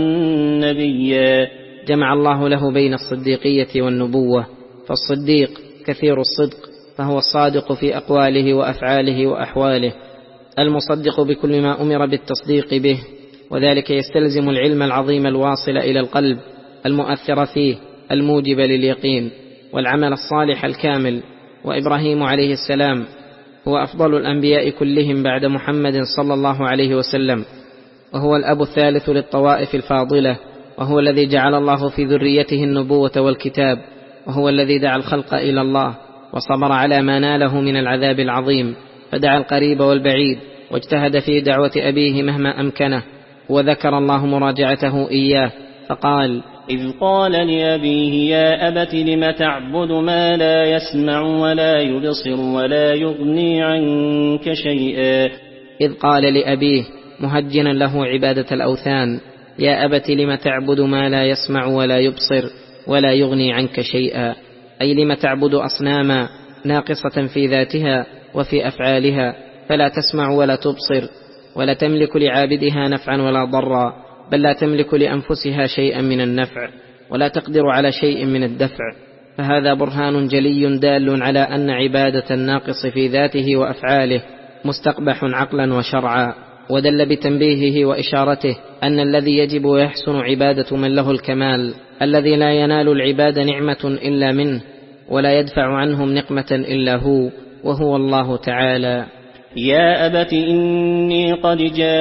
نبيا. جمع الله له بين الصديقية والنبوة، فالصديق كثير الصدق، فهو الصادق في أقواله وأفعاله وأحواله، المصدق بكل ما أمر بالتصديق به، وذلك يستلزم العلم العظيم الواصل إلى القلب المؤثر فيه الموجب لليقين، والعمل الصالح الكامل. وإبراهيم عليه السلام هو أفضل الأنبياء كلهم بعد محمد صلى الله عليه وسلم، وهو الأب الثالث للطوائف الفاضلة، وهو الذي جعل الله في ذريته النبوة والكتاب، وهو الذي دعا الخلق إلى الله وصبر على ما ناله من العذاب العظيم، فدعا القريب والبعيد واجتهد في دعوة أبيه مهما أمكنه. وذكر الله مراجعته إياه فقال: إذ قال لأبيه يا أبت لم تعبد ما لا يسمع ولا يبصر ولا يغني عنك شيئا. إذ قال لأبيه مهجنا له عبادة الأوثان: يا أبت لم تعبد ما لا يسمع ولا يبصر ولا يغني عنك شيئا، أي لم تعبد أصناما ناقصة في ذاتها وفي أفعالها، فلا تسمع ولا تبصر ولا تملك لعابدها نفعا ولا ضرا، بل لا تملك لأنفسها شيئا من النفع ولا تقدر على شيء من الدفع. فهذا برهان جلي دال على أن عبادة الناقص في ذاته وأفعاله مستقبح عقلا وشرعا، ودل بتنبيهه وإشارته أن الذي يجب ويحسن عبادة من له الكمال، الذي لا ينال العباد نعمة إلا منه ولا يدفع عنهم نقمة إلا هو، وهو الله تعالى. يا أبت إني قد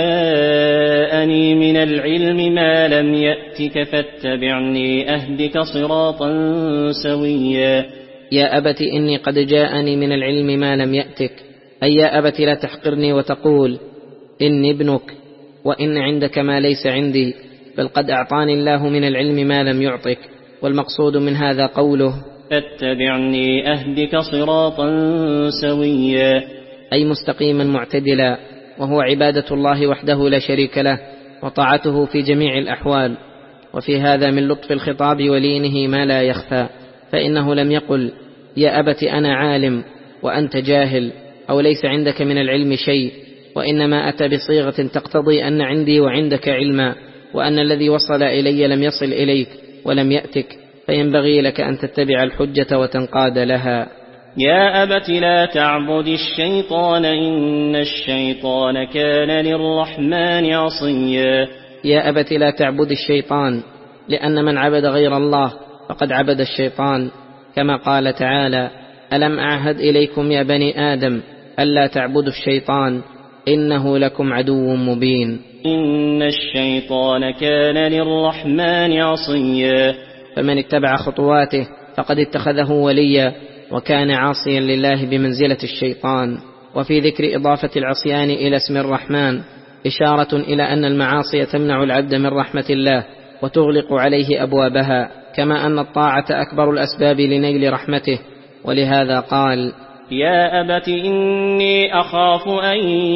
جاءني من العلم ما لم يأتك فاتبعني أهدك صراطا سويا. يا أبت إني قد جاءني من العلم ما لم يأتك، أي يا أبت لا تحقرني وتقول إني ابنك وإن عندك ما ليس عندي، بل قد أعطاني الله من العلم ما لم يعطك. والمقصود من هذا قوله فاتبعني أهدك صراطا سويا، أي مستقيما معتدلا، وهو عبادة الله وحده لا شريك له وطاعته في جميع الأحوال. وفي هذا من لطف الخطاب ولينه ما لا يخفى، فإنه لم يقل يا أبت أنا عالم وأنت جاهل أو ليس عندك من العلم شيء، وإنما أتى بصيغة تقتضي أن عندي وعندك علما، وأن الذي وصل إلي لم يصل إليك ولم يأتك، فينبغي لك أن تتبع الحجة وتنقاد لها. يا أبت لا تعبد الشيطان إن الشيطان كان للرحمن عصيا. يا أبت لا تعبد الشيطان، لأن من عبد غير الله فقد عبد الشيطان، كما قال تعالى ألم أعهد إليكم يا بني آدم ألا تعبدوا الشيطان إنه لكم عدو مبين. إن الشيطان كان للرحمن عصيا، فمن اتبع خطواته فقد اتخذه وليا وكان عاصيا لله بمنزلة الشيطان. وفي ذكر إضافة العصيان إلى اسم الرحمن إشارة إلى أن المعاصي تمنع العبد من رحمة الله وتغلق عليه أبوابها، كما أن الطاعة أكبر الأسباب لنيل رحمته. ولهذا قال يا أبت إني أخاف أن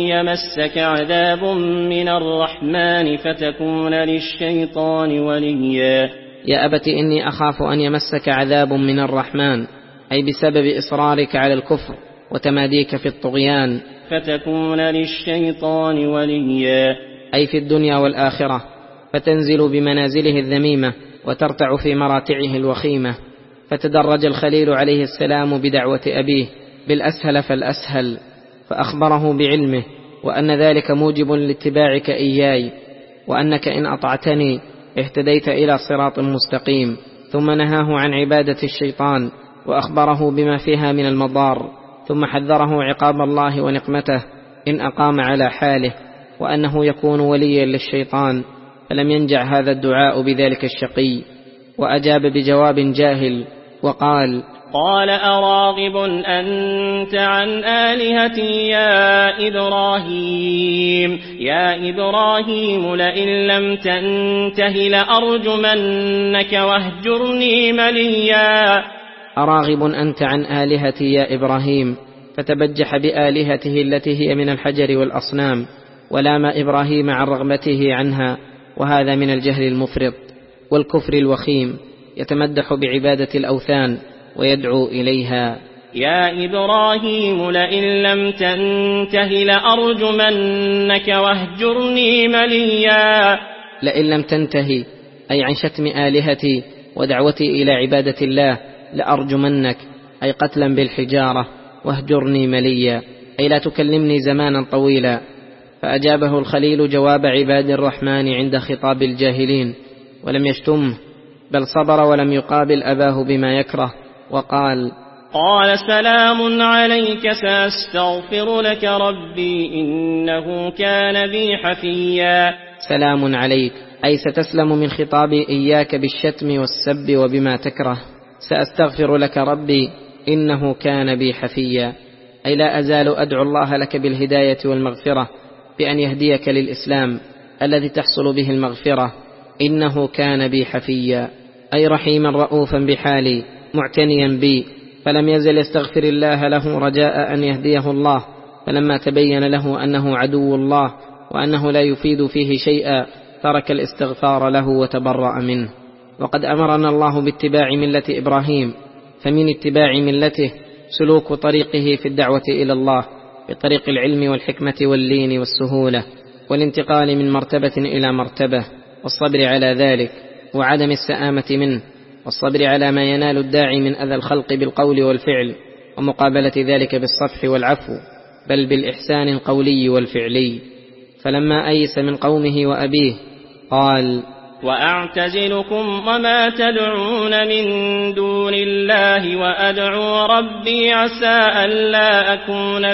يمسك عذاب من الرحمن فتكون للشيطان وليا. يا أبت إني أخاف أن يمسك عذاب من الرحمن، أي بسبب إصرارك على الكفر وتماديك في الطغيان، فتكون للشيطان وليا، أي في الدنيا والآخرة، فتنزل بمنازله الذميمة وترتع في مراتعه الوخيمة. فتدرج الخليل عليه السلام بدعوة أبيه بالأسهل فالأسهل، فأخبره بعلمه وأن ذلك موجب لاتباعك إياي، وأنك إن أطعتني اهتديت إلى صراط مستقيم. ثم نهاه عن عبادة الشيطان وأخبره بما فيها من المضار، ثم حذره عقاب الله ونقمته إن أقام على حاله، وأنه يكون وليا للشيطان. فلم ينجع هذا الدعاء بذلك الشقي، وأجاب بجواب جاهل وقال قال أراغب أنت عن آلهتي يا إبراهيم يا إبراهيم لئن لم تنته لأرجمنك واهجرني مليا. أراغب أنت عن آلهتي يا إبراهيم، فتبجح بآلهته التي هي من الحجر والأصنام، ولام إبراهيم عن رغبته عنها، وهذا من الجهل المفرط والكفر الوخيم، يتمدح بعبادة الأوثان ويدعو إليها. يا إبراهيم لئن لم تنته لأرجمنك واهجرني مليا. لئن لم تنتهي أي عن شتم آلهتي ودعوتي إلى عبادة الله لأرجمنك، أي قتلا بالحجارة، واهجرني مليا أي لا تكلمني زمانا طويلا. فأجابه الخليل جواب عباد الرحمن عند خطاب الجاهلين، ولم يشتمه بل صبر ولم يقابل أباه بما يكره، وقال قال سلام عليك سأستغفر لك ربي إنه كان بي حفيا. سلام عليك أي ستسلم من خطابي إياك بالشتم والسب وبما تكره. سأستغفر لك ربي إنه كان بي حفيا أي لا أزال أدعو الله لك بالهداية والمغفرة، بأن يهديك للإسلام الذي تحصل به المغفرة. إنه كان بي حفيا أي رحيما رؤوفا بحالي معتنيا بي، فلم يزل يستغفر الله له رجاء أن يهديه الله. فلما تبين له أنه عدو الله وأنه لا يفيد فيه شيئا ترك الاستغفار له وتبرأ منه. وقد أمرنا الله باتباع ملة إبراهيم، فمن اتباع ملته سلوك طريقه في الدعوة إلى الله بطريق العلم والحكمة واللين والسهولة، والانتقال من مرتبة إلى مرتبة، والصبر على ذلك وعدم السآمة منه، والصبر على ما ينال الداعي من أذى الخلق بالقول والفعل، ومقابلة ذلك بالصفح والعفو، بل بالإحسان القولي والفعلي. فلما أيس من قومه وأبيه قال وأعتزلكم وما تدعون من دون الله وأدعو ربي عسى ألا أكون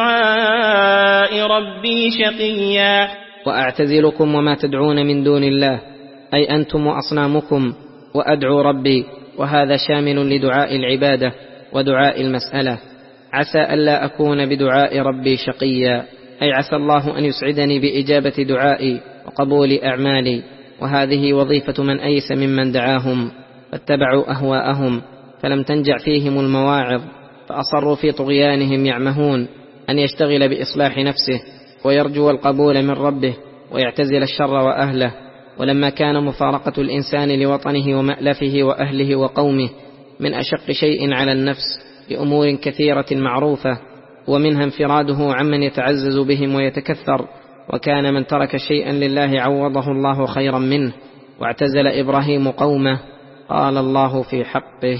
بدعاء ربي شقيا. وأعتزلكم وما تدعون من دون الله أي أنتم وأصنامكم، وأدعو ربي، وهذا شامل لدعاء العبادة ودعاء المسألة. عسى ألا أكون بدعاء ربي شقيا أي عسى الله أن يسعدني بإجابة دعائي وقبول أعمالي، وهذه وظيفة من أيس ممن دعاهم فاتبعوا أهواءهم فلم تنجع فيهم المواعظ، فأصروا في طغيانهم يعمهون أن يشتغل بإصلاح نفسه ويرجو القبول من ربه ويعتزل الشر وأهله. ولما كان مفارقة الإنسان لوطنه ومألفه وأهله وقومه من أشق شيء على النفس لأمور كثيرة معروفة، ومنها انفراده عمن يتعزز بهم ويتكثر، وكان من ترك شيئا لله عوضه الله خيرا منه. واعتزل إبراهيم قومه قال الله في حقه: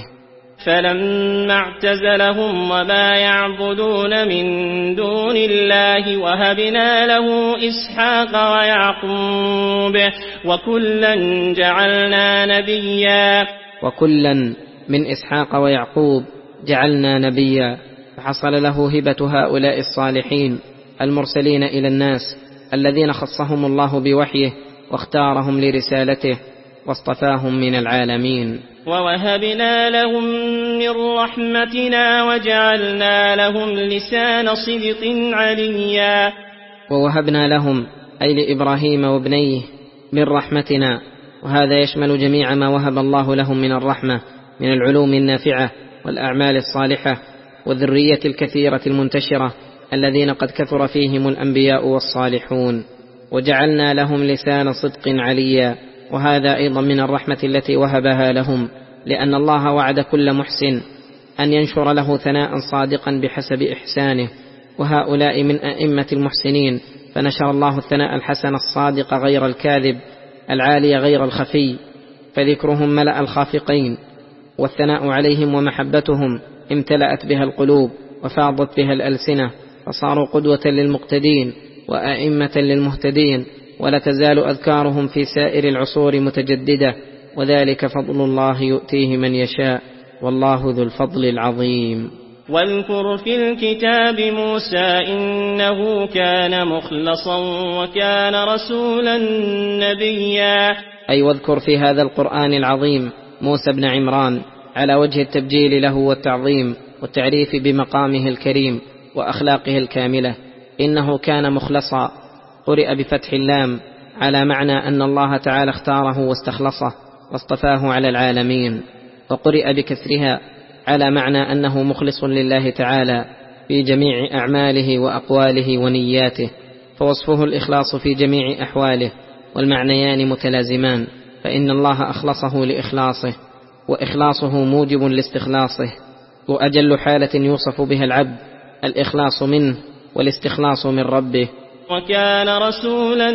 فلما اعتزلهم وما يعبدون من دون الله وهبنا له إسحاق ويعقوب وكلا جعلنا نبيا. وكلا من إسحاق ويعقوب جعلنا نبيا، فحصل له هبة هؤلاء الصالحين المرسلين إلى الناس الذين خصهم الله بوحيه واختارهم لرسالته واصطفاهم من العالمين. ووهبنا لهم من رحمتنا وجعلنا لهم لسان صدق عليا. ووهبنا لهم أي لإبراهيم وابنيه من رحمتنا، وهذا يشمل جميع ما وهب الله لهم من الرحمة من العلوم النافعة والأعمال الصالحة والذرية الكثيرة المنتشرة الذين قد كثر فيهم الأنبياء والصالحون. وجعلنا لهم لسان صدق عليا، وهذا أيضا من الرحمة التي وهبها لهم، لأن الله وعد كل محسن أن ينشر له ثناء صادقا بحسب إحسانه، وهؤلاء من أئمة المحسنين، فنشر الله الثناء الحسن الصادق غير الكاذب العالي غير الخفي، فذكرهم ملأ الخافقين، والثناء عليهم ومحبتهم امتلأت بها القلوب وفاضت بها الألسنة، فصاروا قدوة للمقتدين وأئمة للمهتدين، ولا تزال أذكارهم في سائر العصور متجددة، وذلك فضل الله يؤتيه من يشاء، والله ذو الفضل العظيم. واذكر في الكتاب موسى إنه كان مخلصا وكان رسولا نبيا. أي واذكر في هذا القرآن العظيم موسى بن عمران على وجه التبجيل له والتعظيم والتعريف بمقامه الكريم وأخلاقه الكاملة. إنه كان مخلصا، قرئ بفتح اللام على معنى أن الله تعالى اختاره واستخلصه واصطفاه على العالمين، وقرئ بكسرها على معنى أنه مخلص لله تعالى في جميع أعماله وأقواله ونياته، فوصفه الإخلاص في جميع أحواله، والمعنيان متلازمان، فإن الله أخلصه لإخلاصه، وإخلاصه موجب لاستخلاصه، وأجل حالة يوصف بها العبد الإخلاص منه والاستخلاص من ربه. وكان رسولا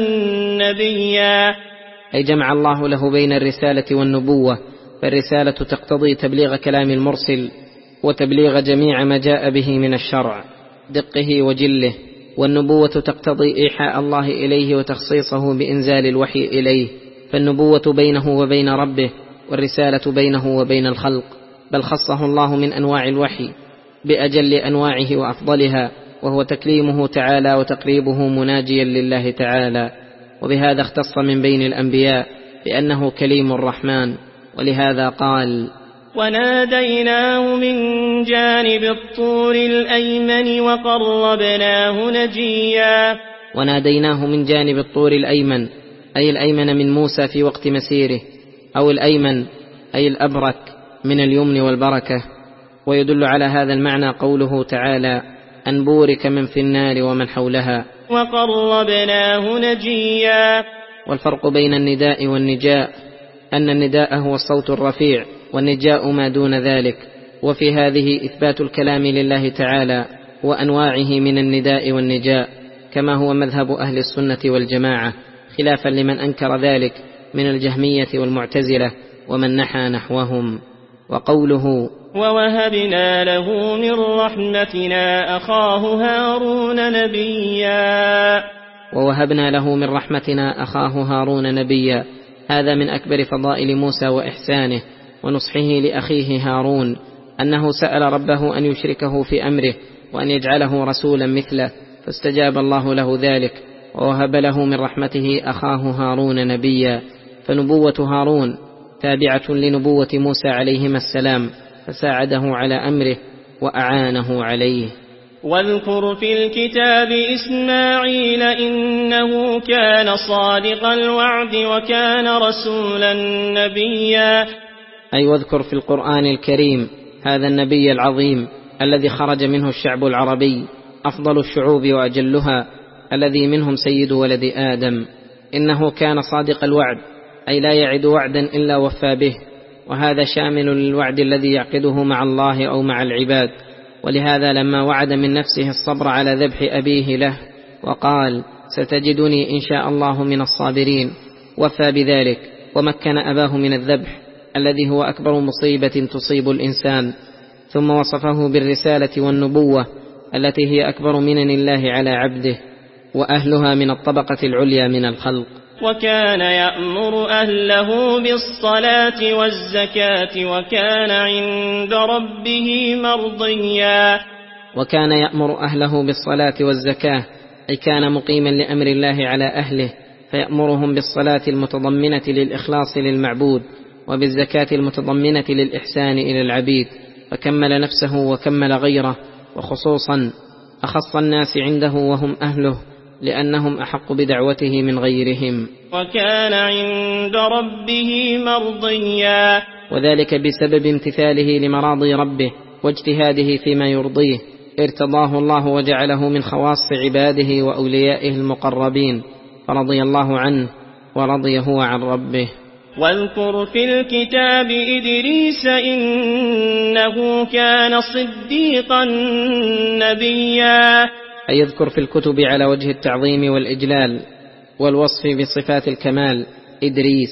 نبيا، أي جمع الله له بين الرسالة والنبوة، فالرسالة تقتضي تبليغ كلام المرسل وتبليغ جميع ما جاء به من الشرع دقه وجله، والنبوة تقتضي إيحاء الله إليه وتخصيصه بإنزال الوحي إليه، فالنبوة بينه وبين ربه، والرسالة بينه وبين الخلق، بل خصه الله من أنواع الوحي بأجل أنواعه وأفضلها، وهو تكليمه تعالى وتقريبه مناجيا لله تعالى، وبهذا اختص من بين الأنبياء بأنه كليم الرحمن، ولهذا قال: وناديناه من جانب الطور الأيمن وقربناه نجيا. وناديناه من جانب الطور الأيمن أي الأيمن من موسى في وقت مسيره، أو الأيمن أي الأبرك من اليمن والبركة. ويدل على هذا المعنى قوله تعالى: أن بورك من في النار ومن حولها. وقربناه نجيا. والفرق بين النداء والنجاء أن النداء هو الصوت الرفيع، والنجاء ما دون ذلك، وفي هذه إثبات الكلام لله تعالى وأنواعه من النداء والنجاء، كما هو مذهب أهل السنة والجماعة، خلافا لمن أنكر ذلك من الجهمية والمعتزلة ومن نحى نحوهم. وقوله: ووهبنا له من رحمتنا أخاه هارون نبيا. ووهبنا له من رحمتنا أخاه هارون نبيا، هذا من أكبر فضائل موسى وإحسانه ونصحه لأخيه هارون، أنه سأل ربه أن يشركه في أمره وأن يجعله رسولا مثله، فاستجاب الله له ذلك ووهب له من رحمته أخاه هارون نبيا. فنبوة هارون تابعة لنبوة موسى عليهما السلام، فساعده على أمره وأعانه عليه. واذكر في الكتاب إسماعيل إنه كان صادق الوعد وكان رسولا نبيا. أي واذكر في القرآن الكريم هذا النبي العظيم الذي خرج منه الشعب العربي أفضل الشعوب وأجلها، الذي منهم سيد ولد آدم. إنه كان صادق الوعد، أي لا يعد وعدا إلا وفى به، وهذا شامل للوعد الذي يعقده مع الله أو مع العباد. ولهذا لما وعد من نفسه الصبر على ذبح أبيه له وقال ستجدني إن شاء الله من الصابرين، وفى بذلك ومكن أباه من الذبح الذي هو أكبر مصيبة تصيب الإنسان، ثم وصفه بالرسالة والنبوة التي هي أكبر منن الله على عبده وأهلها من الطبقة العليا من الخلق. وكان يأمر أهله بالصلاة والزكاة وكان عند ربه مرضيا. وكان يأمر أهله بالصلاة والزكاة، أي كان مقيما لأمر الله على أهله، فيأمرهم بالصلاة المتضمنة للإخلاص للمعبود، وبالزكاة المتضمنة للإحسان إلى العبيد، فكمل نفسه وكمل غيره، وخصوصا أخص الناس عنده وهم أهله، لأنهم أحق بدعوته من غيرهم. وكان عند ربه مرضيا، وذلك بسبب امتثاله لمراضي ربه واجتهاده فيما يرضيه، ارتضاه الله وجعله من خواص عباده وأوليائه المقربين، فرضي الله عنه ورضي هو عن ربه. واذكر في الكتاب إدريس إنه كان صديقا نبيا. أي يذكر في الكتب على وجه التعظيم والإجلال والوصف بصفات الكمال إدريس،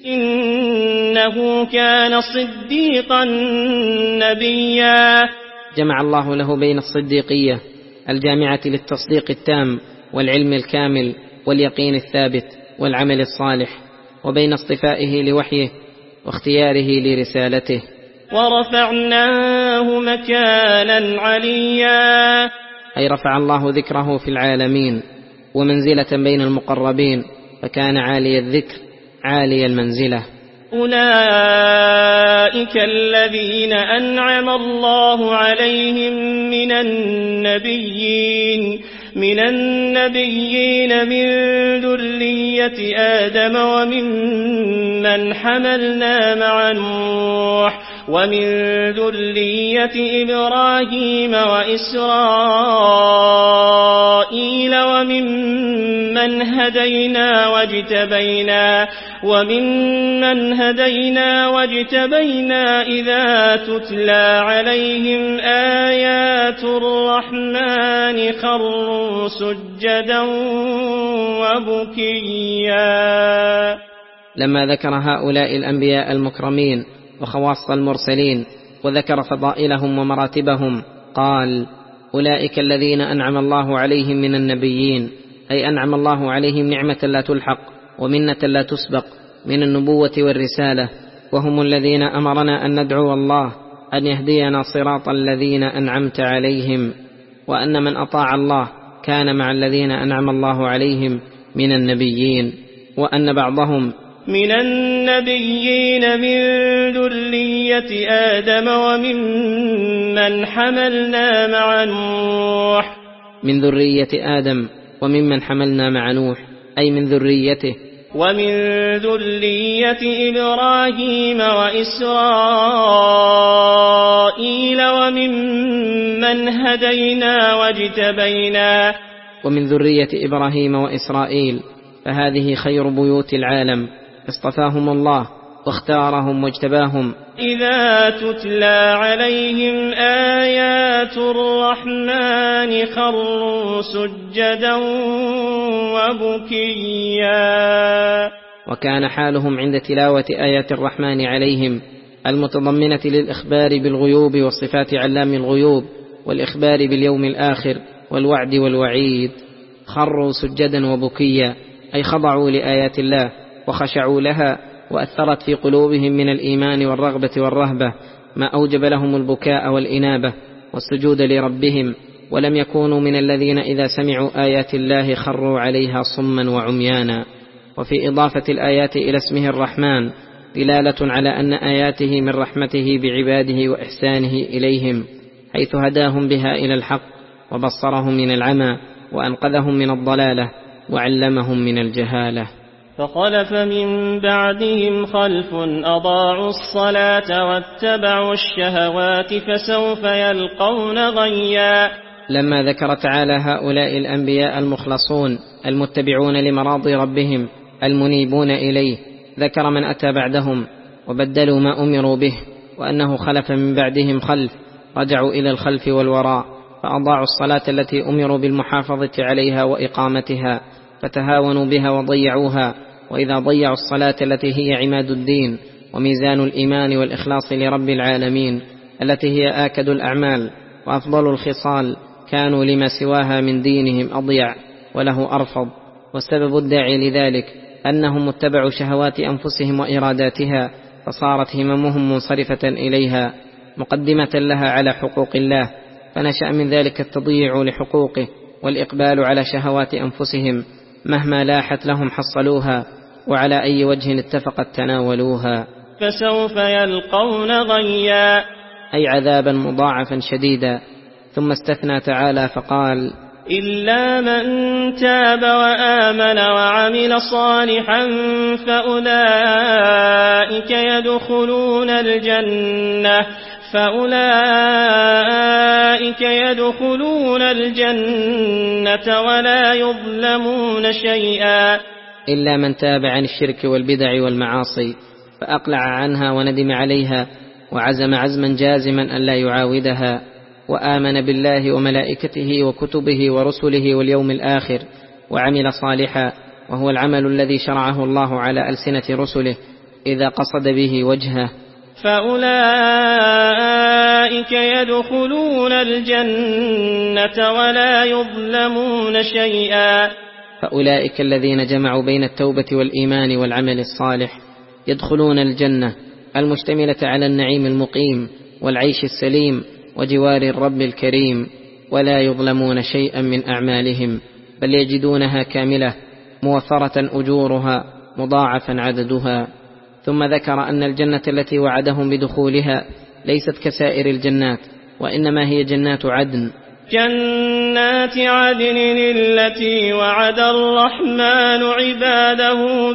إنه كان صديقا نبيا. جمع الله له بين الصديقية الجامعة للتصديق التام والعلم الكامل واليقين الثابت والعمل الصالح، وبين اصطفائه لوحيه واختياره لرسالته. ورفعناه مكانا عليا، أي رفع الله ذكره في العالمين ومنزلة بين المقربين، فكان عالي الذكر عالي المنزلة. أولئك الذين أنعم الله عليهم من النبيين من النبيين من ذرية آدم وممن حملنا مع نوح ومن ذرية إبراهيم وإسرائيل وممن هدينا واجتبينا وممن هدينا واجتبينا إذا تتلى عليهم آيات الرحمن خروا سجدا وبكيا. لما ذكر هؤلاء الأنبياء المكرمين وخواص المرسلين وذكر فضائلهم ومراتبهم قال أولئك الذين أنعم الله عليهم من النبيين، أي أنعم الله عليهم نعمة لا تلحق ومنة لا تسبق من النبوة والرسالة، وهم الذين أمرنا أن ندعو الله أن يهدينا صراط الذين أنعمت عليهم، وأن من أطاع الله كان مع الذين أنعم الله عليهم من النبيين، وأن بعضهم من النبيين من ذرية آدم وممن حملنا مع نوح من ذرية آدم وممن حملنا مع نوح، أي من ذريته، ومن ذرية إبراهيم وإسرائيل وممن هدينا واجتبينا ومن ذرية إبراهيم وإسرائيل، فهذه خير بيوت العالم، اصطفاهم الله واختارهم واجتباهم. إذا تتلى عليهم آيات الرحمن خروا سجدا وبكيا. وكان حالهم عند تلاوة آيات الرحمن عليهم المتضمنة للإخبار بالغيوب وصفات علام الغيوب والإخبار باليوم الآخر والوعد والوعيد، خروا سجدا وبكيا، أي خضعوا لآيات الله وخشعوا لها، وأثرت في قلوبهم من الإيمان والرغبة والرهبة ما أوجب لهم البكاء والإنابة والسجود لربهم، ولم يكونوا من الذين إذا سمعوا آيات الله خروا عليها صما وعميانا. وفي إضافة الآيات إلى اسمه الرحمن دلالة على أن آياته من رحمته بعباده وإحسانه إليهم، حيث هداهم بها إلى الحق وبصرهم من العمى وأنقذهم من الضلالة وعلمهم من الجهالة. فخلف من بعدهم خلف أضاعوا الصلاة واتبعوا الشهوات فسوف يلقون غيا. لما ذكر تعالى هؤلاء الأنبياء المخلصون المتبعون لمراضي ربهم المنيبون إليه، ذكر من أتى بعدهم وبدلوا ما أمروا به، وأنه خلف من بعدهم خلف رجعوا إلى الخلف والوراء، فأضاعوا الصلاة التي أمروا بالمحافظة عليها وإقامتها فتهاونوا بها وضيعوها. وإذا ضيعوا الصلاة التي هي عماد الدين وميزان الإيمان والإخلاص لرب العالمين، التي هي آكد الأعمال وأفضل الخصال، كانوا لما سواها من دينهم أضيع وله أرفض. والسبب الداعي لذلك أنهم اتبعوا شهوات أنفسهم وإراداتها، فصارت هممهم منصرفة إليها مقدمة لها على حقوق الله، فنشأ من ذلك التضييع لحقوقه والإقبال على شهوات أنفسهم، مهما لاحت لهم حصلوها، وعلى أي وجه اتفقت تناولوها. فسوف يلقون غيا، أي عذابا مضاعفا شديدا. ثم استثنى تعالى فقال: إلا من تاب وآمن وعمل صالحا فأولئك يدخلون الجنة فأولئك يدخلون الجنة ولا يظلمون شيئا. إلا من تاب عن الشرك والبدع والمعاصي فأقلع عنها وندم عليها وعزم عزما جازما أن لا يعاودها، وآمن بالله وملائكته وكتبه ورسله واليوم الآخر وعمل صالحا، وهو العمل الذي شرعه الله على ألسنة رسله إذا قصد به وجهه، فأولئك يدخلون الجنة ولا يظلمون شيئا. فأولئك الذين جمعوا بين التوبة والإيمان والعمل الصالح يدخلون الجنة المشتملة على النعيم المقيم والعيش السليم وجوار الرب الكريم، ولا يظلمون شيئا من أعمالهم، بل يجدونها كاملة موفرة أجورها مضاعفا عددها. ثم ذكر أن الجنة التي وعدهم بدخولها ليست كسائر الجنات، وإنما هي جنات عدن، جنات عدن التي وعد الرحمن عباده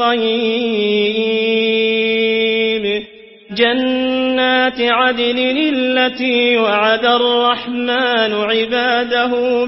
بالغيب جنات عدن التي وعد الرحمن عباده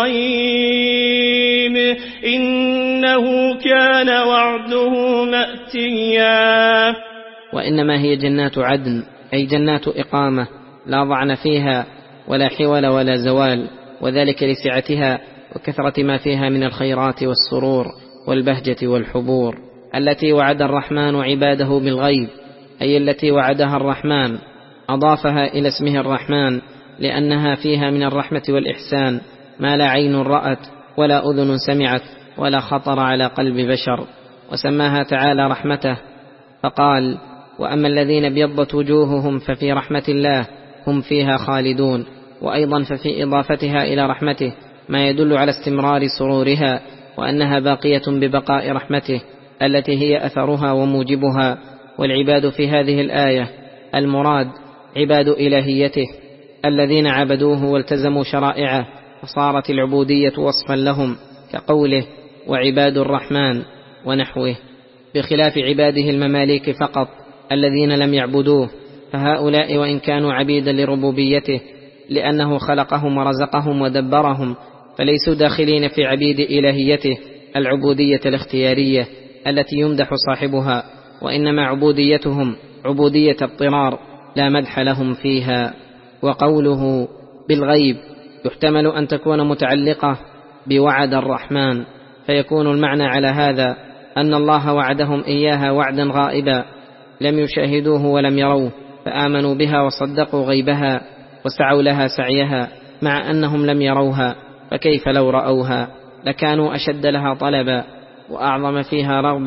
بالغيب إنه كان وعده مأتيا. وإنما هي جنات عدن أي جنات إقامة لا ضعن فيها ولا حول ولا زوال، وذلك لسعتها وكثرة ما فيها من الخيرات والسرور والبهجة والحبور، التي وعد الرحمن عباده بالغيب أي التي وعدها الرحمن، أضافها إلى اسمه الرحمن لأنها فيها من الرحمة والإحسان ما لا عين رأت ولا أذن سمعت ولا خطر على قلب بشر، وسماها تعالى رحمته فقال: وأما الذين ابيضت وجوههم ففي رحمة الله هم فيها خالدون. وأيضا ففي إضافتها إلى رحمته ما يدل على استمرار سرورها وأنها باقية ببقاء رحمته التي هي أثرها وموجبها. والعباد في هذه الآية المراد عباد إلهيته الذين عبدوه والتزموا شرائعه، فصارت العبودية وصفا لهم كقوله: وعباد الرحمن ونحوه، بخلاف عباده المماليك فقط الذين لم يعبدوه، فهؤلاء وإن كانوا عبيدا لربوبيته لأنه خلقهم ورزقهم ودبرهم، فليسوا داخلين في عبيد إلهيته العبودية الاختيارية التي يمدح صاحبها، وإنما عبوديتهم عبودية اضطرار لا مدح لهم فيها. وقوله بالغيب يحتمل أن تكون متعلقة بوعد الرحمن، فيكون المعنى على هذا أن الله وعدهم إياها وعدا غائبا لم يشاهدوه ولم يروه، فآمنوا بها وصدقوا غيبها وسعوا لها سعيها مع أنهم لم يروها، فكيف لو رأوها لكانوا أشد لها طلبا وأعظم فيها رغبة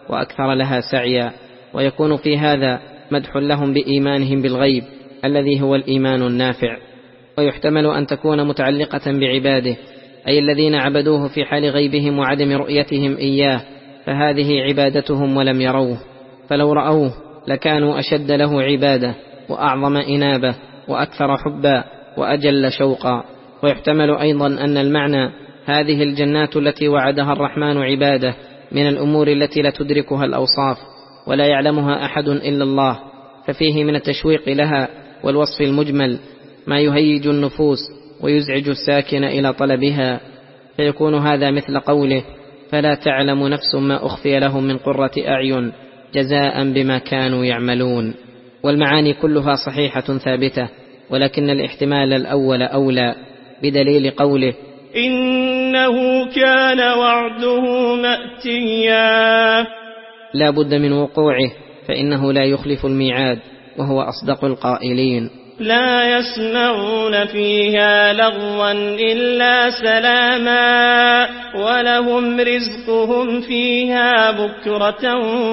وأكثر لها سعيا، ويكون في هذا مدح لهم بإيمانهم بالغيب الذي هو الإيمان النافع. ويحتمل أن تكون متعلقة بعباده، أي الذين عبدوه في حال غيبهم وعدم رؤيتهم إياه، فهذه عبادتهم ولم يروه، فلو رأوه لكانوا أشد له عبادة وأعظم إنابة وأكثر حبا وأجل شوقا. ويحتمل أيضا أن المعنى هذه الجنات التي وعدها الرحمن عباده من الأمور التي لا تدركها الأوصاف ولا يعلمها أحد إلا الله، ففيه من التشويق لها والوصف المجمل ما يهيج النفوس ويزعج الساكن إلى طلبها، فيكون هذا مثل قوله: فلا تعلم نفس ما أخفي لهم من قرة أعين جزاء بما كانوا يعملون. والمعاني كلها صحيحة ثابتة، ولكن الاحتمال الأول أولى بدليل قوله: إنه كان وعده مأتيا، لا بد من وقوعه، فإنه لا يخلف الميعاد وهو أصدق القائلين. لا يسمعون فيها لغوا إلا سلاما ولهم رزقهم فيها بكرة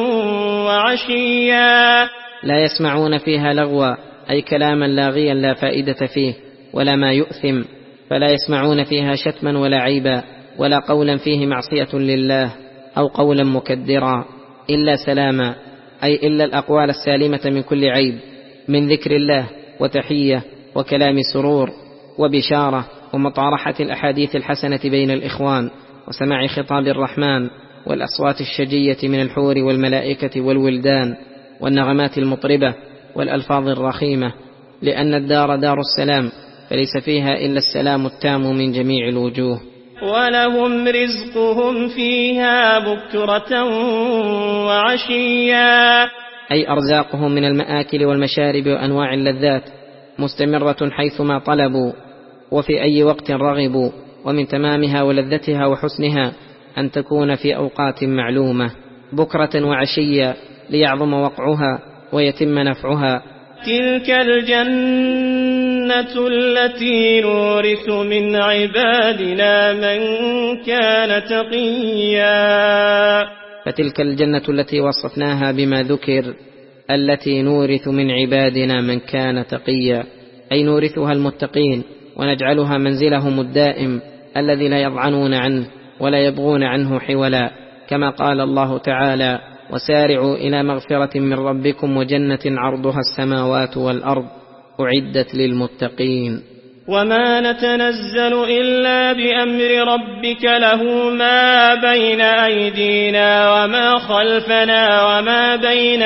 وعشيا. لا يسمعون فيها لغوا أي كلاما لاغيا لا فائدة فيه ولا ما يؤثم، فلا يسمعون فيها شتما ولا عيبا ولا قولا فيه معصية لله أو قولا مكدرا، إلا سلاما أي إلا الأقوال السالمة من كل عيب، من ذكر الله وتحية وكلام سرور وبشارة ومطارحة الأحاديث الحسنة بين الإخوان وسماع خطاب الرحمن والأصوات الشجية من الحور والملائكة والولدان والنغمات المطربة والألفاظ الرخيمة، لأن الدار دار السلام، فليس فيها إلا السلام التام من جميع الوجوه. ولهم رزقهم فيها بكرة وعشيا، أي أرزاقهم من المآكل والمشارب وأنواع اللذات مستمرة حيثما طلبوا وفي أي وقت رغبوا، ومن تمامها ولذتها وحسنها أن تكون في أوقات معلومة بكرة وعشيا ليعظم وقعها ويتم نفعها. تلك الجنة التي نورث من عبادنا من كان تقيا، فتلك الجنة التي وصفناها بما ذكر التي نورث من عبادنا من كان تقيا، أي نورثها المتقين ونجعلها منزلهم الدائم الذي لا يضعنون عنه ولا يبغون عنه حولا، كما قال الله تعالى: وسارعوا إلى مغفرة من ربكم وجنة عرضها السماوات والأرض أعدت للمتقين. وما نتنزل إلا بأمر ربك له ما بين أيدينا وما خلفنا وما بين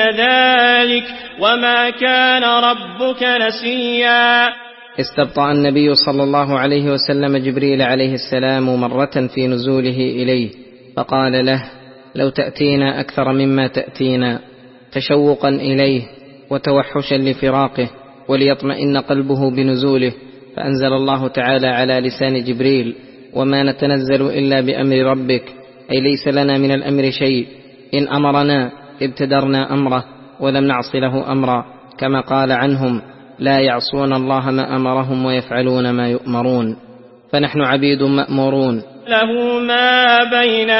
ذلك وما كان ربك نسيا. استبطأ النبي صلى الله عليه وسلم جبريل عليه السلام مرة في نزوله إليه فقال له: لو تأتينا أكثر مما تأتينا، تشوقا إليه وتوحشا لفراقه وليطمئن قلبه بنزوله، فأنزل الله تعالى على لسان جبريل: وما نتنزل إلا بأمر ربك، أي ليس لنا من الأمر شيء، إن أمرنا ابتدرنا أمره ولم نعص له أمرا، كما قال عنهم: لا يعصون الله ما أمرهم ويفعلون ما يؤمرون. فنحن عبيد مأمورون، له ما بين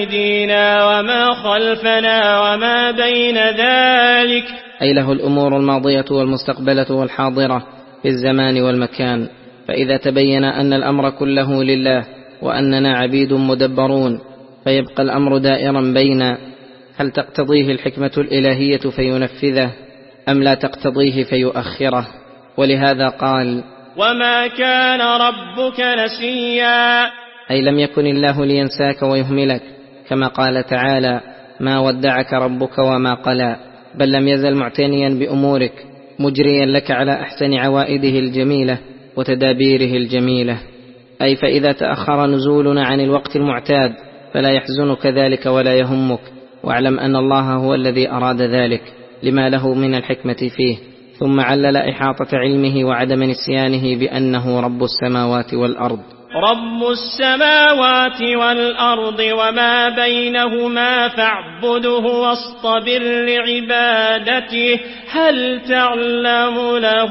أيدينا وما خلفنا وما بين ذلك، أي له الأمور الماضية والمستقبلة والحاضرة في الزمان والمكان. فإذا تبين أن الأمر كله لله وأننا عبيد مدبرون، فيبقى الأمر دائرا بين هل تقتضيه الحكمة الإلهية فينفذه أم لا تقتضيه فيؤخره. ولهذا قال: وما كان ربك نسيا، أي لم يكن الله لينساك ويهملك، كما قال تعالى: ما ودعك ربك وما قلى، بل لم يزل معتنيا بأمورك مجريا لك على أحسن عوائده الجميلة وتدابيره الجميلة. أي فإذا تأخر نزولنا عن الوقت المعتاد فلا يحزنك ذلك ولا يهمك، واعلم أن الله هو الذي أراد ذلك لما له من الحكمة فيه. ثم علل إحاطة علمه وعدم نسيانه بأنه رب السماوات والأرض، رب السماوات والأرض وما بينهما فاعبده واصطبر لعبادته هل تعلم له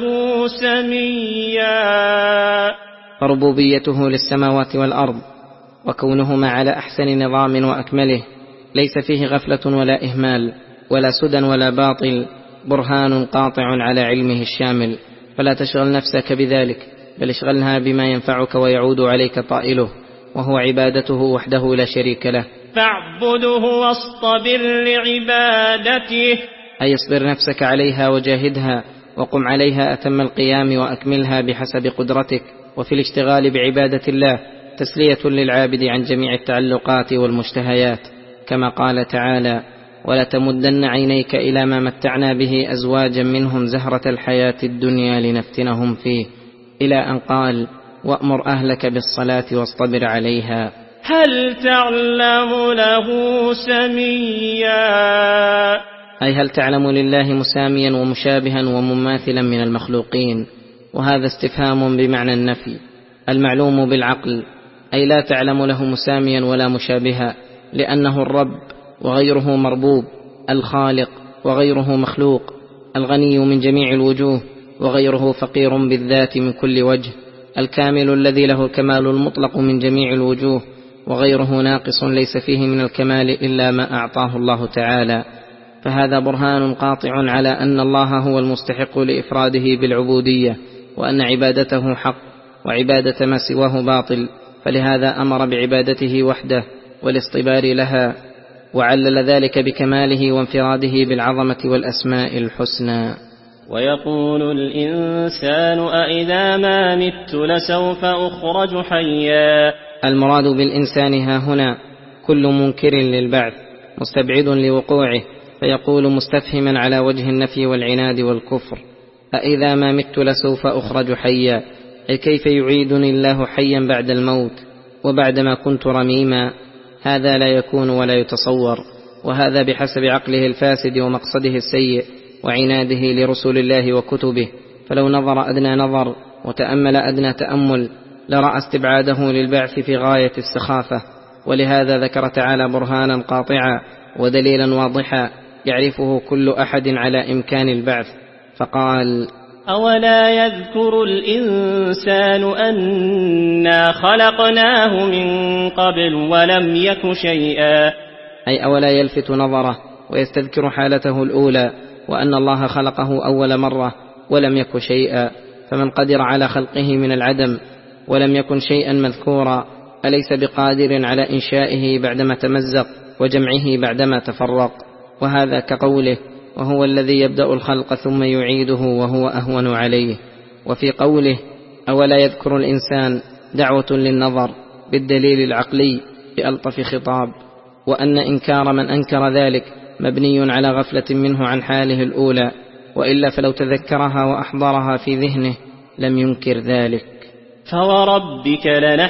سميا. فربوبيته للسماوات والأرض وكونهما على أحسن نظام وأكمله ليس فيه غفلة ولا إهمال ولا سدى ولا باطل، برهان قاطع على علمه الشامل. فلا تشغل نفسك بذلك، بل اشغلها بما ينفعك ويعود عليك طائله، وهو عبادته وحده لا شريك له. فاعبده واصطبر لعبادته، أي اصبر نفسك عليها وجاهدها، وقم عليها أتم القيام وأكملها بحسب قدرتك. وفي الاشتغال بعبادة الله تسلية للعابد عن جميع التعلقات والمشتهيات، كما قال تعالى: ولا تمدن عينيك إلى ما متعنا به أزواجا منهم زهرة الحياة الدنيا لنفتنهم فيه، إلى أن قال: وأمر أهلك بالصلاة واصطبر عليها. هل تعلم له سميا، أي هل تعلم لله مساميا ومشابها ومماثلا من المخلوقين. وهذا استفهام بمعنى النفي. المعلوم بالعقل، أي لا تعلم له مساميا ولا مشابها، لأنه الرب وغيره مربوب، الخالق وغيره مخلوق، الغني من جميع الوجوه وغيره فقير بالذات من كل وجه، الكامل الذي له الكمال المطلق من جميع الوجوه، وغيره ناقص ليس فيه من الكمال إلا ما أعطاه الله تعالى. فهذا برهان قاطع على أن الله هو المستحق لإفراده بالعبودية، وأن عبادته حق وعبادة ما سواه باطل، فلهذا أمر بعبادته وحده والاصطبار لها، وعلل ذلك بكماله وانفراده بالعظمة والأسماء الحسنى. ويقول الإنسان أإذا ما مت لسوف أخرج حيا. المراد بالإنسان ها هنا كل منكر للبعث مستبعد لوقوعه، فيقول مستفهما على وجه النفي والعناد والكفر: أإذا ما مت لسوف أخرج حيا، أي كيف يعيدني الله حيا بعد الموت وبعدما كنت رميما؟ هذا لا يكون ولا يتصور، وهذا بحسب عقله الفاسد ومقصده السيء وعناده لرسل الله وكتبه. فلو نظر أدنى نظر وتأمل أدنى تأمل لرأى استبعاده للبعث في غاية السخافة. ولهذا ذكر تعالى برهانا قاطعا ودليلا واضحا يعرفه كل أحد على إمكان البعث، فقال: أولا يذكر الإنسان أنا خلقناه من قبل ولم يك شيئا، أي أولا يلفت نظره ويستذكر حالته الأولى، وأن الله خلقه أول مرة ولم يك شيئا. فمن قدر على خلقه من العدم ولم يكن شيئا مذكورا أليس بقادر على إنشائه بعدما تمزق وجمعه بعدما تفرق؟ وهذا كقوله: وهو الذي يبدأ الخلق ثم يعيده وهو أهون عليه. وفي قوله: أولا يذكر الإنسان دعوة للنظر بالدليل العقلي بألطف خطاب، وأن إنكار من أنكر ذلك مبني على غفلة منه عن حاله الأولى، وإلا فلو تذكرها وأحضرها في ذهنه لم ينكر ذلك. فوربك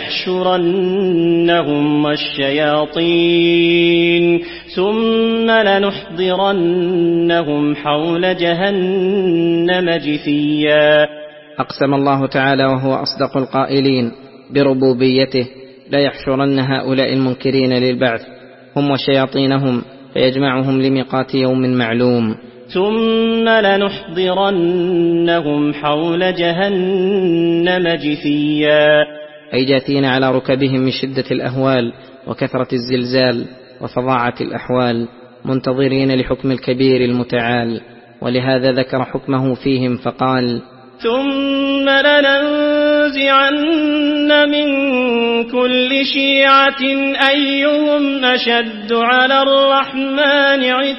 لنحشرنهم والشياطين ثم لنحضرنهم حول جهنم جثيا. أقسم الله تعالى وهو أصدق القائلين بربوبيته: لا يحشرن هؤلاء المنكرين للبعث هم وشياطينهم فيجمعهم لميقات يوم معلوم. ثم لنحضرنهم حول جهنم جثيا، أي جاثين على ركبهم من شدة الأهوال وكثرة الزلزال وفظاعة الأحوال، منتظرين لحكم الكبير المتعال. ولهذا ذكر حكمه فيهم فقال: ثم لننزعن من كل شيعة أيهم أشد على الرحمن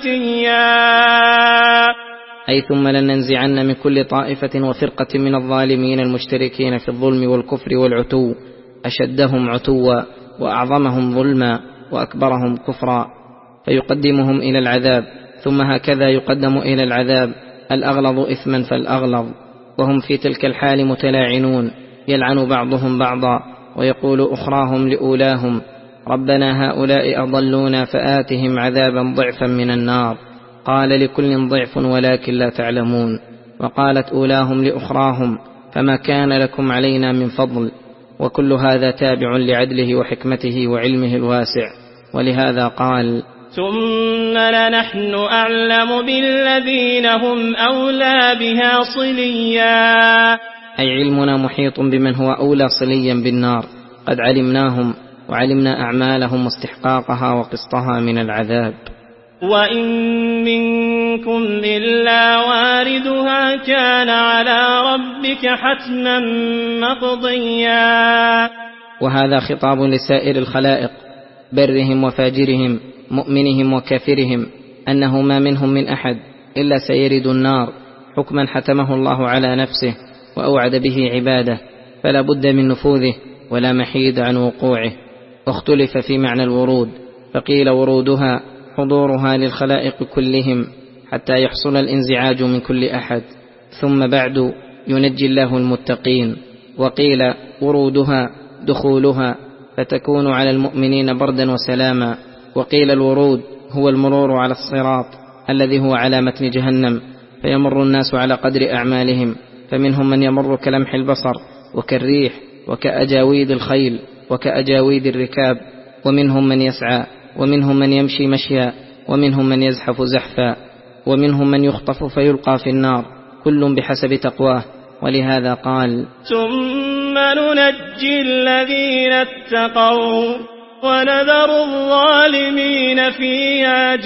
عتيا، أي ثم لننزعن من كل طائفة وفرقة من الظالمين المشتركين في الظلم والكفر والعتو أشدهم عتوا وأعظمهم ظلما وأكبرهم كفرا، فيقدمهم إلى العذاب، ثم هكذا يقدم إلى العذاب الأغلظ إثما فالأغلظ، وهم في تلك الحال متلاعنون يلعن بعضهم بعضا، ويقول أخراهم لأولاهم: ربنا هؤلاء أضلونا فآتهم عذابا ضعفا من النار. قال: لكل ضعف ولكن لا تعلمون. وقالت أولاهم لأخراهم: فما كان لكم علينا من فضل. وكل هذا تابع لعدله وحكمته وعلمه الواسع. ولهذا قال: ثم لنحن أعلم بالذين هم أولى بها صليا، أي علمنا محيط بمن هو أولى صليا بالنار، قد علمناهم وعلمنا أعمالهم واستحقاقها وقسطها من العذاب. وإن منكم إلا واردها كان على ربك حتما مقضيا. وهذا خطاب لسائر الخلائق برهم وفاجرهم مؤمنهم وكافرهم، أنه ما منهم من أحد إلا سيرد النار حكما حتمه الله على نفسه وأوعد به عباده، فلا بد من نفوذه ولا محيد عن وقوعه. واختلف في معنى الورود، فقيل ورودها حضورها للخلائق كلهم حتى يحصل الانزعاج من كل أحد، ثم بعد ينجي الله المتقين. وقيل ورودها دخولها فتكون على المؤمنين بردا وسلاما. وقيل الورود هو المرور على الصراط الذي هو على متن جهنم، فيمر الناس على قدر أعمالهم، فمنهم من يمر كلمح البصر وكالريح وكأجاويد الخيل وكأجاويد الركاب، ومنهم من يسعى، ومنهم من يمشي مشيا، ومنهم من يزحف زحفا، ومنهم من يخطف فيلقى في النار، كل بحسب تقواه. ولهذا قال: ثم ننجي الذين اتقوا ونذر الظالمين فيها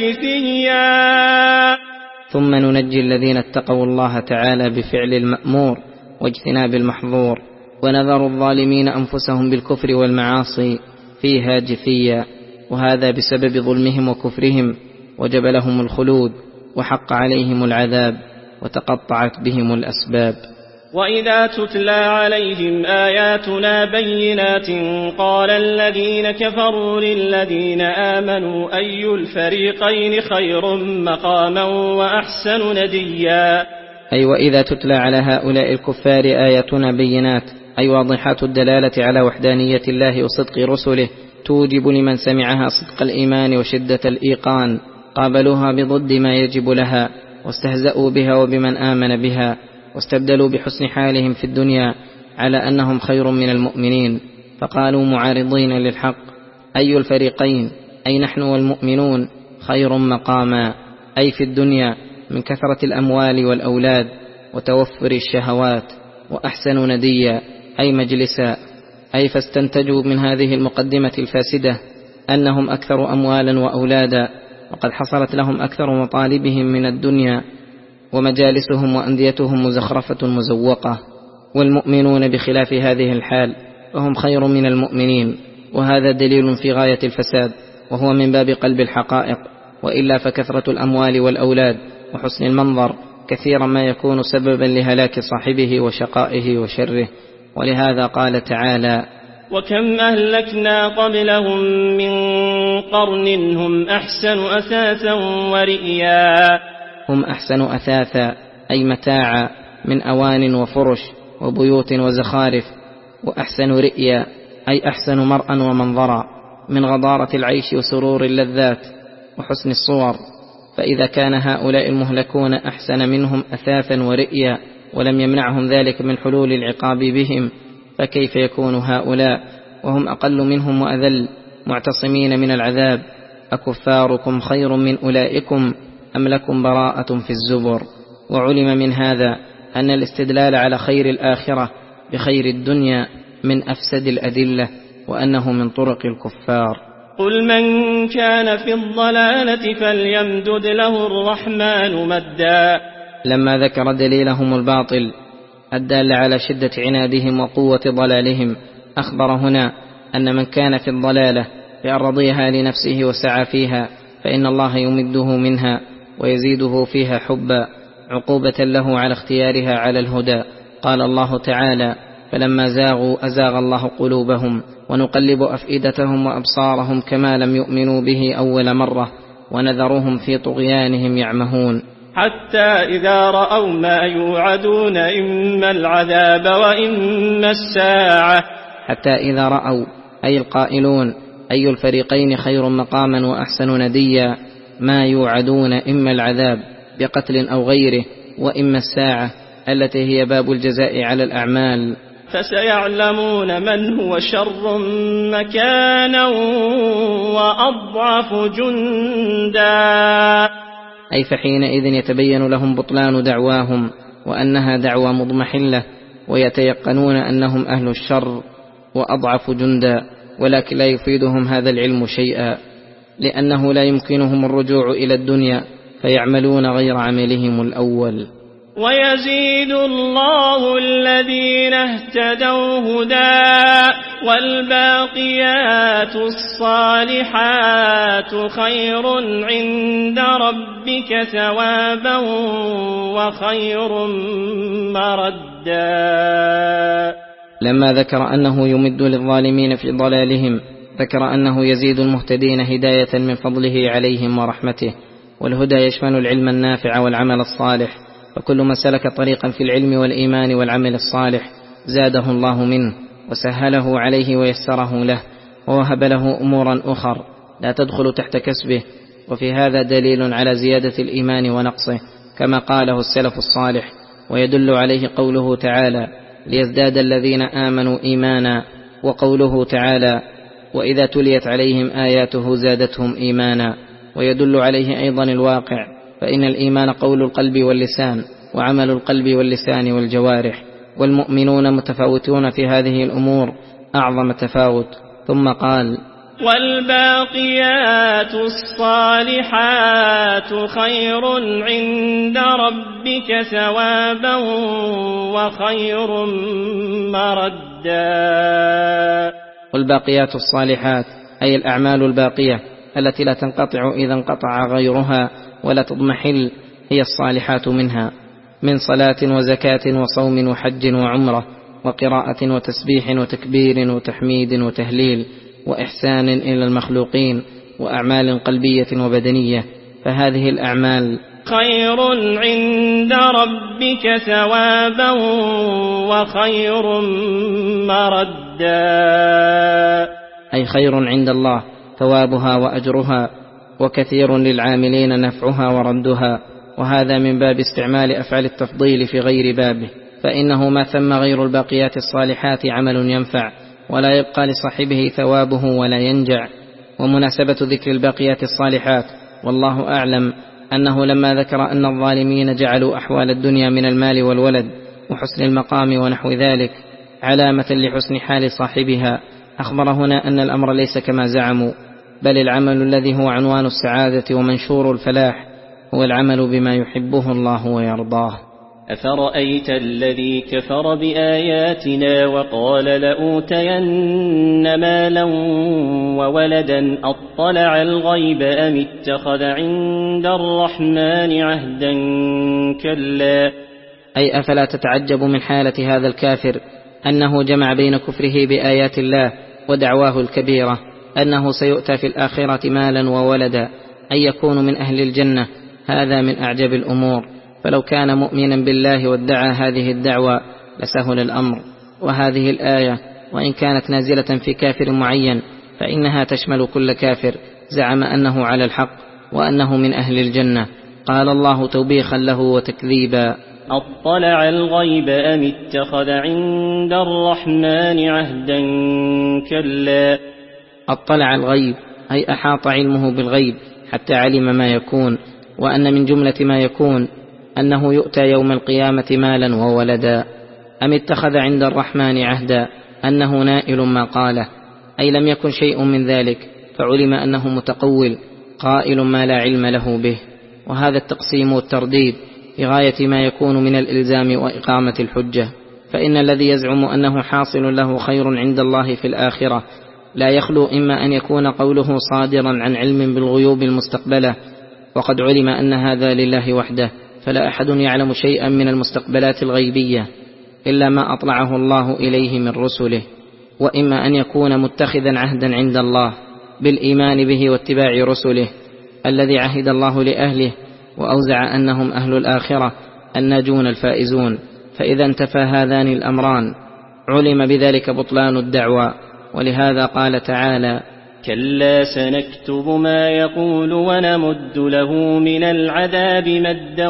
جثيا. ثم ننجي الذين اتقوا الله تعالى بفعل المأمور واجتناب المحظور، ونذر الظالمين أنفسهم بالكفر والمعاصي فيها جثيا، وهذا بسبب ظلمهم وكفرهم، وجب لهم الخلود وحق عليهم العذاب، وتقطعت بهم الأسباب. وإذا تتلى عليهم آياتنا بينات قال الذين كفروا للذين آمنوا أي الفريقين خير مقاما وأحسن نديا. أي وإذا تتلى على هؤلاء الكفار آياتنا بينات، أي واضحات الدلالة على وحدانية الله وصدق رسله، توجب لمن سمعها صدق الإيمان وشدة الإيقان، قابلوها بضد ما يجب لها، واستهزأوا بها وبمن آمن بها، واستبدلوا بحسن حالهم في الدنيا على أنهم خير من المؤمنين، فقالوا معارضين للحق: أي الفريقين، أي نحن والمؤمنون، خير مقاما، أي في الدنيا من كثرة الأموال والأولاد وتوفر الشهوات، وأحسن نديا، أي مجلسا، أي فاستنتجوا من هذه المقدمة الفاسدة أنهم أكثر أموالا وأولادا، وقد حصلت لهم أكثر مطالبهم من الدنيا، ومجالسهم وأنديتهم مزخرفة مزوقة. والمؤمنون بخلاف هذه الحال فهم خير من المؤمنين، وهذا دليل في غاية الفساد، وهو من باب قلب الحقائق، وإلا فكثرة الأموال والأولاد وحسن المنظر كثيرا ما يكون سببا لهلاك صاحبه وشقائه وشره. ولهذا قال تعالى: وكم أهلكنا قبلهم من قرن هم أحسن أثاثا ورئيا. هم أحسن أثاثا، أي متاعا من أوان وفرش وبيوت وزخارف، وأحسن رئيا، أي أحسن مرأى ومنظرا، من غضارة العيش وسرور اللذات وحسن الصور. فإذا كان هؤلاء المهلكون أحسن منهم أثاثا ورئيا ولم يمنعهم ذلك من حلول العقاب بهم، فكيف يكون هؤلاء وهم أقل منهم وأذل معتصمين من العذاب؟ أكفاركم خير من أولئكم أم لكم براءة في الزبر؟ وعلم من هذا أن الاستدلال على خير الآخرة بخير الدنيا من أفسد الأدلة، وأنه من طرق الكفار. قل من كان في الضلالة فليمدد له الرحمن مدا. لما ذكر دليلهم الباطل الدال على شدة عنادهم وقوة ضلالهم، أخبر هنا أن من كان في الضلالة بأن رضيها لنفسه وسعى فيها فإن الله يمده منها ويزيده فيها حبا، عقوبة له على اختيارها على الهدى. قال الله تعالى: فلما زاغوا أزاغ الله قلوبهم ونقلب أفئدتهم وأبصارهم كما لم يؤمنوا به أول مرة ونذرهم في طغيانهم يعمهون. حتى إذا رأوا ما يوعدون إما العذاب وإما الساعة. حتى إذا رأوا، أي القائلون، أي الفريقين خير مقاما وأحسن نديا، ما يوعدون إما العذاب بقتل أو غيره، وإما الساعة التي هي باب الجزاء على الأعمال. فسيعلمون من هو شر مكانا وأضعف جندا. أي فحينئذ يتبين لهم بطلان دعواهم وأنها دعوى مضمحلة، ويتيقنون أنهم أهل الشر وأضعف جندا، ولكن لا يفيدهم هذا العلم شيئا، لأنه لا يمكنهم الرجوع إلى الدنيا فيعملون غير عملهم الأول. ويزيد الله الذين اهتدوا هدى والباقيات الصالحات خير عند ربك ثوابا وخير مردا. لما ذكر أنه يمد للظالمين في ضلالهم ذكر أنه يزيد المهتدين هداية من فضله عليهم ورحمته. والهدى يشمل العلم النافع والعمل الصالح، فكل من سلك طريقا في العلم والإيمان والعمل الصالح زاده الله منه وسهله عليه ويسره له ووهب له أمورا أخر لا تدخل تحت كسبه. وفي هذا دليل على زيادة الإيمان ونقصه كما قاله السلف الصالح، ويدل عليه قوله تعالى ليزداد الذين آمنوا إيمانا، وقوله تعالى وإذا تليت عليهم آياته زادتهم إيمانا. ويدل عليه أيضا الواقع، فإن الإيمان قول القلب واللسان وعمل القلب واللسان والجوارح، والمؤمنون متفاوتون في هذه الأمور أعظم تفاوت. ثم قال والباقيات الصالحات خير عند ربك ثوابا وخير مردا. والباقيات الصالحات أي الأعمال الباقية التي لا تنقطع إذا انقطع غيرها ولا تضمحل، هي الصالحات منها من صلاة وزكاة وصوم وحج وعمرة وقراءة وتسبيح وتكبير وتحميد وتهليل وإحسان إلى المخلوقين وأعمال قلبية وبدنية. فهذه الأعمال خير عند ربك ثوابا وخير مردا، أي خير عند الله ثوابها وأجرها، وكثير للعاملين نفعها وردها. وهذا من باب استعمال أفعال التفضيل في غير بابه، فإنه ما ثم غير الباقيات الصالحات عمل ينفع ولا يبقى لصاحبه ثوابه ولا ينجع. ومناسبة ذكر الباقيات الصالحات والله أعلم أنه لما ذكر أن الظالمين جعلوا أحوال الدنيا من المال والولد وحسن المقام ونحو ذلك علامة لحسن حال صاحبها، أخبر هنا أن الأمر ليس كما زعموا، بل العمل الذي هو عنوان السعادة ومنشور الفلاح هو العمل بما يحبه الله ويرضاه. أفرأيت الذي كفر بآياتنا وقال لأوتين مالا وولدا أطلع الغيب أم اتخذ عند الرحمن عهدا كلا. أي أفلا تتعجب من حالة هذا الكافر أنه جمع بين كفره بآيات الله ودعواه الكبيرة أنه سيؤتى في الآخرة مالا وولدا، أن يكون من أهل الجنة. هذا من أعجب الأمور، فلو كان مؤمنا بالله وادعى هذه الدعوة لسهل الأمر. وهذه الآية وإن كانت نازلة في كافر معين فإنها تشمل كل كافر زعم أنه على الحق وأنه من أهل الجنة. قال الله توبيخا له وتكذيبا أطلع الغيب أم اتخذ عند الرحمن عهدا كلا. أطلع الغيب أي أحاط علمه بالغيب حتى علم ما يكون، وأن من جملة ما يكون أنه يؤتى يوم القيامة مالا وولدا. أم اتخذ عند الرحمن عهدا أنه نائل ما قاله، أي لم يكن شيء من ذلك فعلم أنه متقول قائل ما لا علم له به. وهذا التقسيم والترديد في غاية ما يكون من الإلزام وإقامة الحجة، فإن الذي يزعم أنه حاصل له خير عند الله في الآخرة لا يخلو إما أن يكون قوله صادرا عن علم بالغيوب المستقبلة، وقد علم أن هذا لله وحده، فلا أحد يعلم شيئا من المستقبلات الغيبية إلا ما أطلعه الله إليه من رسله، وإما أن يكون متخذا عهدا عند الله بالإيمان به واتباع رسله الذي عهد الله لأهله وأوزع أنهم أهل الآخرة الناجون الفائزون. فإذا انتفى هذان الأمران علم بذلك بطلان الدعوى. ولهذا قال تعالى كلا سنكتب ما يقول ونمد له من العذاب مدا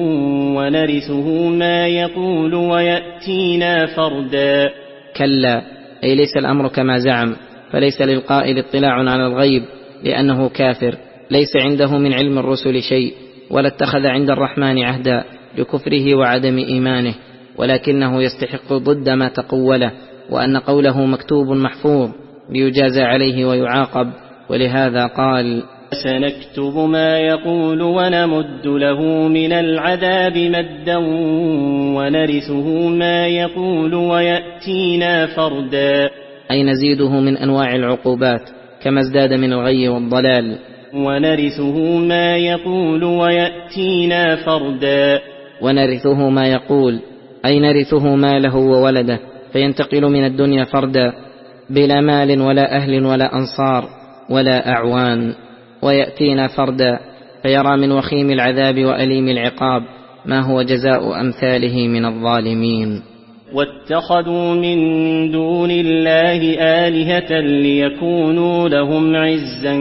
ونرثه ما يقول ويأتينا فردا. كلا أي ليس الأمر كما زعم، فليس للقائل اطلاع على الغيب لأنه كافر ليس عنده من علم الرسل شيء، ولا اتخذ عند الرحمن عهدا لكفره وعدم إيمانه، ولكنه يستحق ضد ما تقوله، وأن قوله مكتوب محفوظ ليجازى عليه ويعاقب. ولهذا قال: سنكتب ما يقول ونمد له من العذاب مدا ونرثه ما يقول ويأتينا فردا، أي نزيده من أنواع العقوبات كما ازداد من الغي والضلال. ونرثه ما يقول ويأتينا فردا، ونرثه ما يقول أي نرثه ماله وولده، فينتقل من الدنيا فردا بلا مال ولا أهل ولا أنصار ولا أعوان. ويأتينا فردا فيرى من وخيم العذاب وأليم العقاب ما هو جزاء أمثاله من الظالمين. واتخذوا من دون الله آلهة ليكونوا لهم عزا،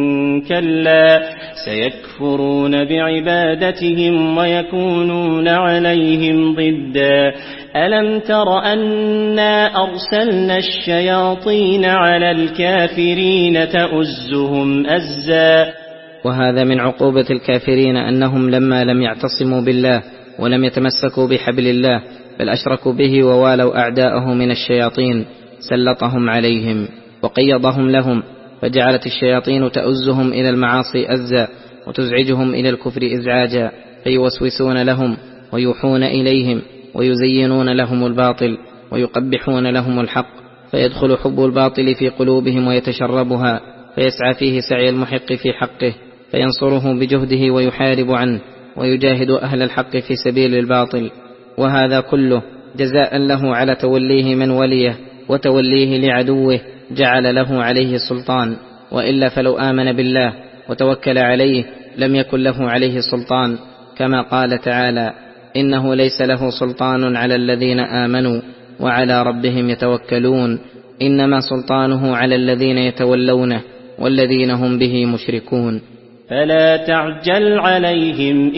كلا سيكفرون بعبادتهم ويكونون عليهم ضدا. ألم تر أنا أرسلنا الشياطين على الكافرين تؤزهم أزا. وهذا من عقوبة الكافرين أنهم لما لم يعتصموا بالله ولم يتمسكوا بحبل الله بل أشركوا به ووالوا أعداءه من الشياطين سلطهم عليهم وقيضهم لهم، فجعلت الشياطين تؤزهم إلى المعاصي أزا وتزعجهم إلى الكفر إزعاجا، فيوسوسون لهم ويوحون إليهم ويزينون لهم الباطل ويقبحون لهم الحق، فيدخل حب الباطل في قلوبهم ويتشربها، فيسعى فيه سعي المحق في حقه فينصره بجهده ويحارب عنه ويجاهد أهل الحق في سبيل الباطل. وهذا كله جزاء له على توليه من وليه وتوليه لعدوه جعل له عليه سلطان، وإلا فلو آمن بالله وتوكل عليه لم يكن له عليه سلطان، كما قال تعالى: إنه ليس له سلطان على الذين آمنوا وعلى ربهم يتوكلون، إنما سلطانه على الذين يتولونه والذين هم به مشركون. فلا تعجل عليهم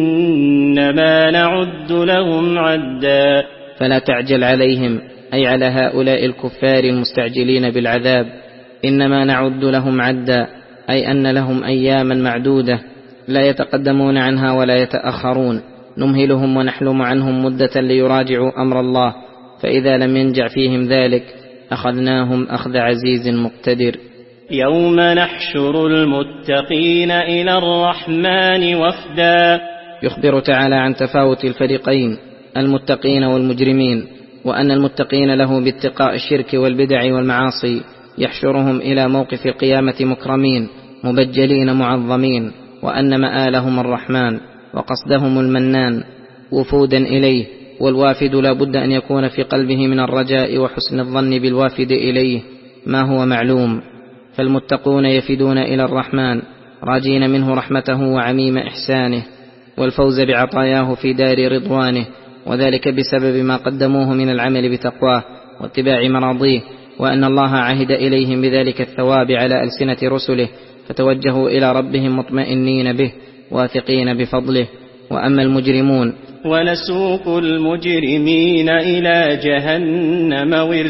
إنما نعد لهم عدا. فلا تعجل عليهم أي على هؤلاء الكفار المستعجلين بالعذاب، إنما نعد لهم عدا أي أن لهم أياما معدودة لا يتقدمون عنها ولا يتأخرون، نمهلهم ونحلم عنهم مدة ليراجعوا أمر الله، فإذا لم ينجع فيهم ذلك أخذناهم أخذ عزيز مقتدر. يوم نحشر المتقين إلى الرحمن وفدا. يخبر تعالى عن تفاوت الفريقين المتقين والمجرمين، وأن المتقين له باتقاء الشرك والبدع والمعاصي يحشرهم إلى موقف القيامة مكرمين مبجلين معظمين، وأن مآلهم الرحمن وقصدهم المنان وفودا إليه، والوافد لا بد أن يكون في قلبه من الرجاء وحسن الظن بالوافد إليه ما هو معلوم. فالمتقون يفدون إلى الرحمن راجين منه رحمته وعميم إحسانه والفوز بعطاياه في دار رضوانه، وذلك بسبب ما قدموه من العمل بتقواه واتباع مراضيه، وأن الله عهد إليهم بذلك الثواب على ألسنة رسله، فتوجهوا إلى ربهم مطمئنين به واثقين بفضله. وأما المجرمون ونسوق المجرمين إلى جهنم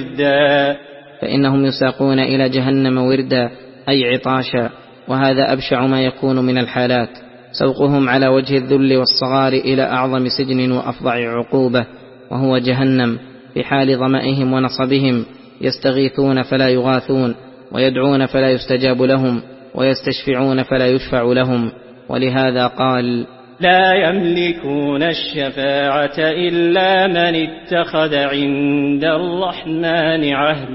وردا. فإنهم يساقون إلى جهنم وردا أي عطاشا، وهذا أبشع ما يكون من الحالات، سوقهم على وجه الذل والصغار إلى أعظم سجن وأفظع عقوبة وهو جهنم، في حال ظمئهم ونصبهم يستغيثون فلا يغاثون، ويدعون فلا يستجاب لهم، ويستشفعون فلا يشفع لهم. ولهذا قال: لا يملكون الشفاعة إلا من اتخذ عند الرحمن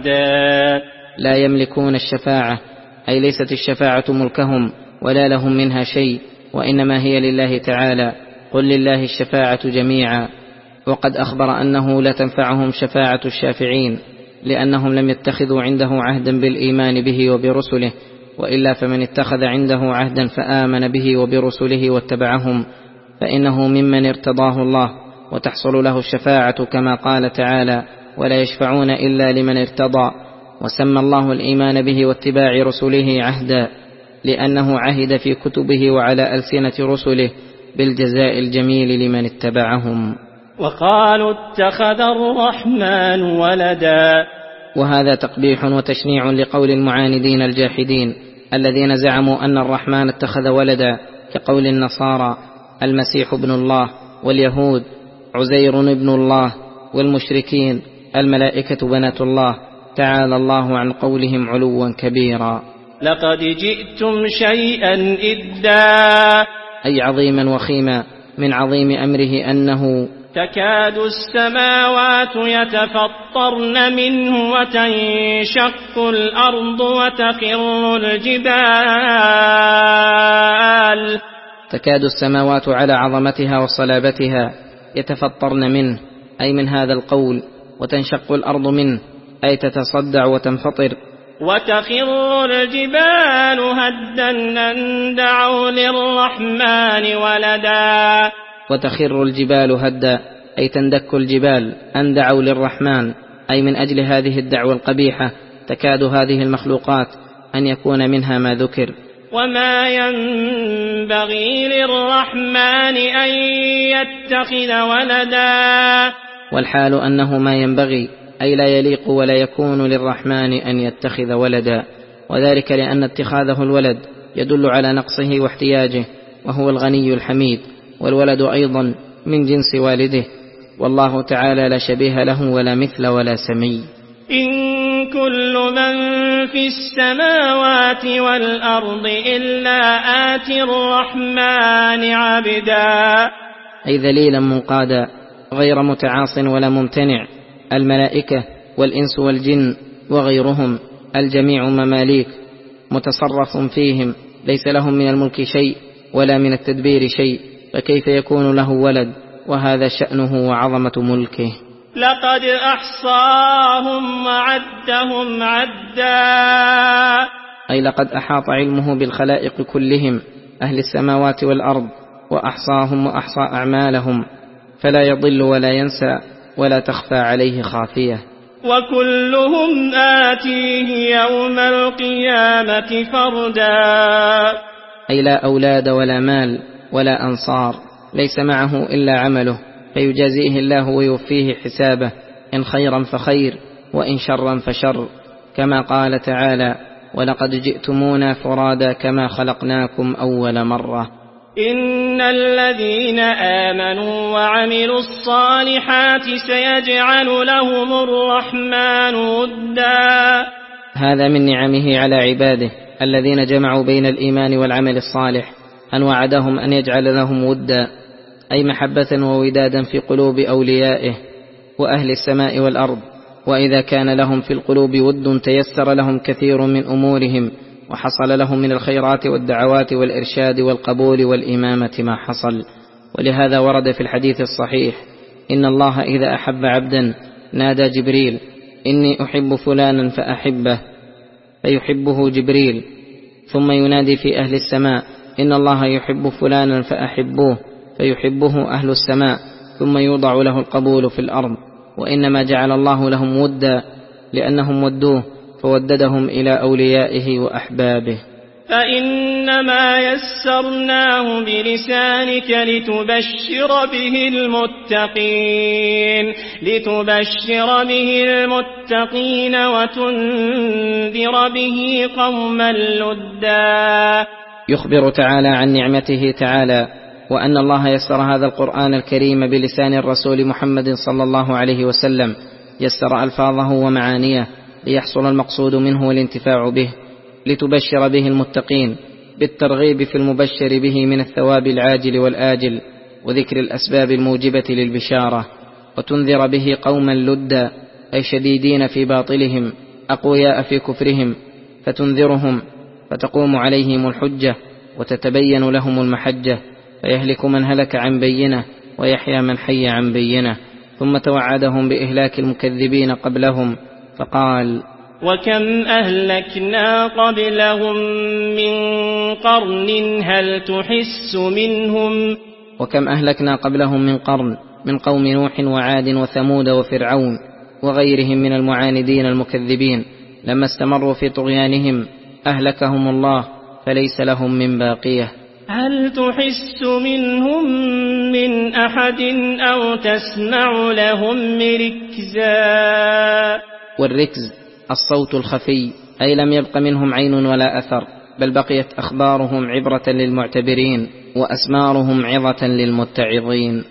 عهدا. لا يملكون الشفاعة أي ليست الشفاعة ملكهم ولا لهم منها شيء، وإنما هي لله تعالى، قل لله الشفاعة جميعا. وقد أخبر أنه لا تنفعهم شفاعة الشافعين لأنهم لم يتخذوا عنده عهدا بالإيمان به وبرسله، وإلا فمن اتخذ عنده عهدا فآمن به وبرسله واتبعهم فإنه ممن ارتضاه الله، وتحصل له الشفاعة كما قال تعالى: ولا يشفعون إلا لمن ارتضى. وسمى الله الإيمان به واتباع رسله عهدا لأنه عهد في كتبه وعلى ألسنة رسله بالجزاء الجميل لمن اتبعهم. وقالوا اتخذ الرحمن ولدا. وهذا تقبيح وتشنيع لقول المعاندين الجاحدين الذين زعموا أن الرحمن اتخذ ولدا، كقول النصارى المسيح ابن الله، واليهود عزير ابن الله، والمشركين الملائكة بنات الله، تعالى الله عن قولهم علوا كبيرا. لقد جئتم شيئا إدا، أي عظيما وخيما، من عظيم أمره أنه تكاد السماوات يتفطرن منه وتنشق الأرض وتخر الجبال. تكاد السماوات على عظمتها وصلابتها يتفطرن منه، أي من هذا القول، وتنشق الأرض منه، أي تتصدع وتنفطر. وتخر الجبال هدا أن دعوا للرحمن ولدا. وتخر الجبال هدا، أي تندك الجبال، أن دعوا للرحمن، أي من أجل هذه الدعوة القبيحة تكاد هذه المخلوقات أن يكون منها ما ذكر. وما ينبغي للرحمن أن يتخذ ولدا، والحال أنه ما ينبغي، أي لا يليق ولا يكون للرحمن أن يتخذ ولدا، وذلك لأن اتخاذه الولد يدل على نقصه واحتياجه، وهو الغني الحميد، والولد أيضا من جنس والده، والله تعالى لا شبيه له ولا مثل ولا سمي. إن كل من في السماوات والأرض إلا آتي الرحمن عبدا، أي ذليلا منقادا غير متعاص ولا ممتنع. الملائكة والإنس والجن وغيرهم الجميع مماليك، متصرف فيهم، ليس لهم من الملك شيء ولا من التدبير شيء، فكيف يكون له ولد وهذا شأنه وعظمة ملكه؟ لقد أحصاهم وعدهم عدا، أي لقد أحاط علمه بالخلائق كلهم، أهل السماوات والأرض، وأحصاهم وأحصى أعمالهم، فلا يضل ولا ينسى ولا تخفى عليه خافية. وكلهم آتيه يوم القيامة فردا، أي لا أولاد ولا مال ولا أنصار، ليس معه إلا عمله، فيجازيه الله ويوفيه حسابه، إن خيرا فخير وإن شرا فشر، كما قال تعالى: ولقد جئتمونا فرادا كما خلقناكم أول مرة. إن الذين آمنوا وعملوا الصالحات سيجعل لهم الرحمن ودا. هذا من نعمه على عباده الذين جمعوا بين الإيمان والعمل الصالح، أن وعدهم أن يجعل لهم ودا، أي محبة وودادا في قلوب أوليائه وأهل السماء والأرض. وإذا كان لهم في القلوب ود تيسر لهم كثير من أمورهم، وحصل لهم من الخيرات والدعوات والإرشاد والقبول والإمامة ما حصل. ولهذا ورد في الحديث الصحيح: إن الله إذا أحب عبدا نادى جبريل: إني أحب فلانا فأحبه، فيحبه جبريل، ثم ينادي في أهل السماء: إن الله يحب فلانا فأحبوه، فيحبه أهل السماء، ثم يوضع له القبول في الأرض. وإنما جعل الله لهم ودا لأنهم ودوه، فوددهم إلى أوليائه وأحبابه. فإنما يسرناه بلسانك لتبشر به المتقين لتبشر به المتقين وتنذر به قوما لدا. يخبر تعالى عن نعمته تعالى، وأن الله يسر هذا القرآن الكريم بلسان الرسول محمد صلى الله عليه وسلم، يسر ألفاظه ومعانيه ليحصل المقصود منه والانتفاع به، لتبشر به المتقين بالترغيب في المبشر به من الثواب العاجل والآجل، وذكر الأسباب الموجبة للبشارة، وتنذر به قوما لدا، أي شديدين في باطلهم أقوياء في كفرهم، فتنذرهم فتقوم عليهم الحجة وتتبين لهم المحجة، فيهلك من هلك عن بينه ويحيى من حي عن بينه. ثم توعدهم بإهلاك المكذبين قبلهم فقال: وكم أهلكنا قبلهم من قرن هل تحس منهم. وكم أهلكنا قبلهم من قرن، من قوم نوح وعاد وثمود وفرعون وغيرهم من المعاندين المكذبين، لما استمروا في طغيانهم أهلكهم الله فليس لهم من باقية. هل تحس منهم من أحد أو تسمع لهم ركزا. والركز الصوت الخفي، أي لم يبق منهم عين ولا أثر، بل بقيت أخبارهم عبرة للمعتبرين وأسمارهم عظة للمتعظين.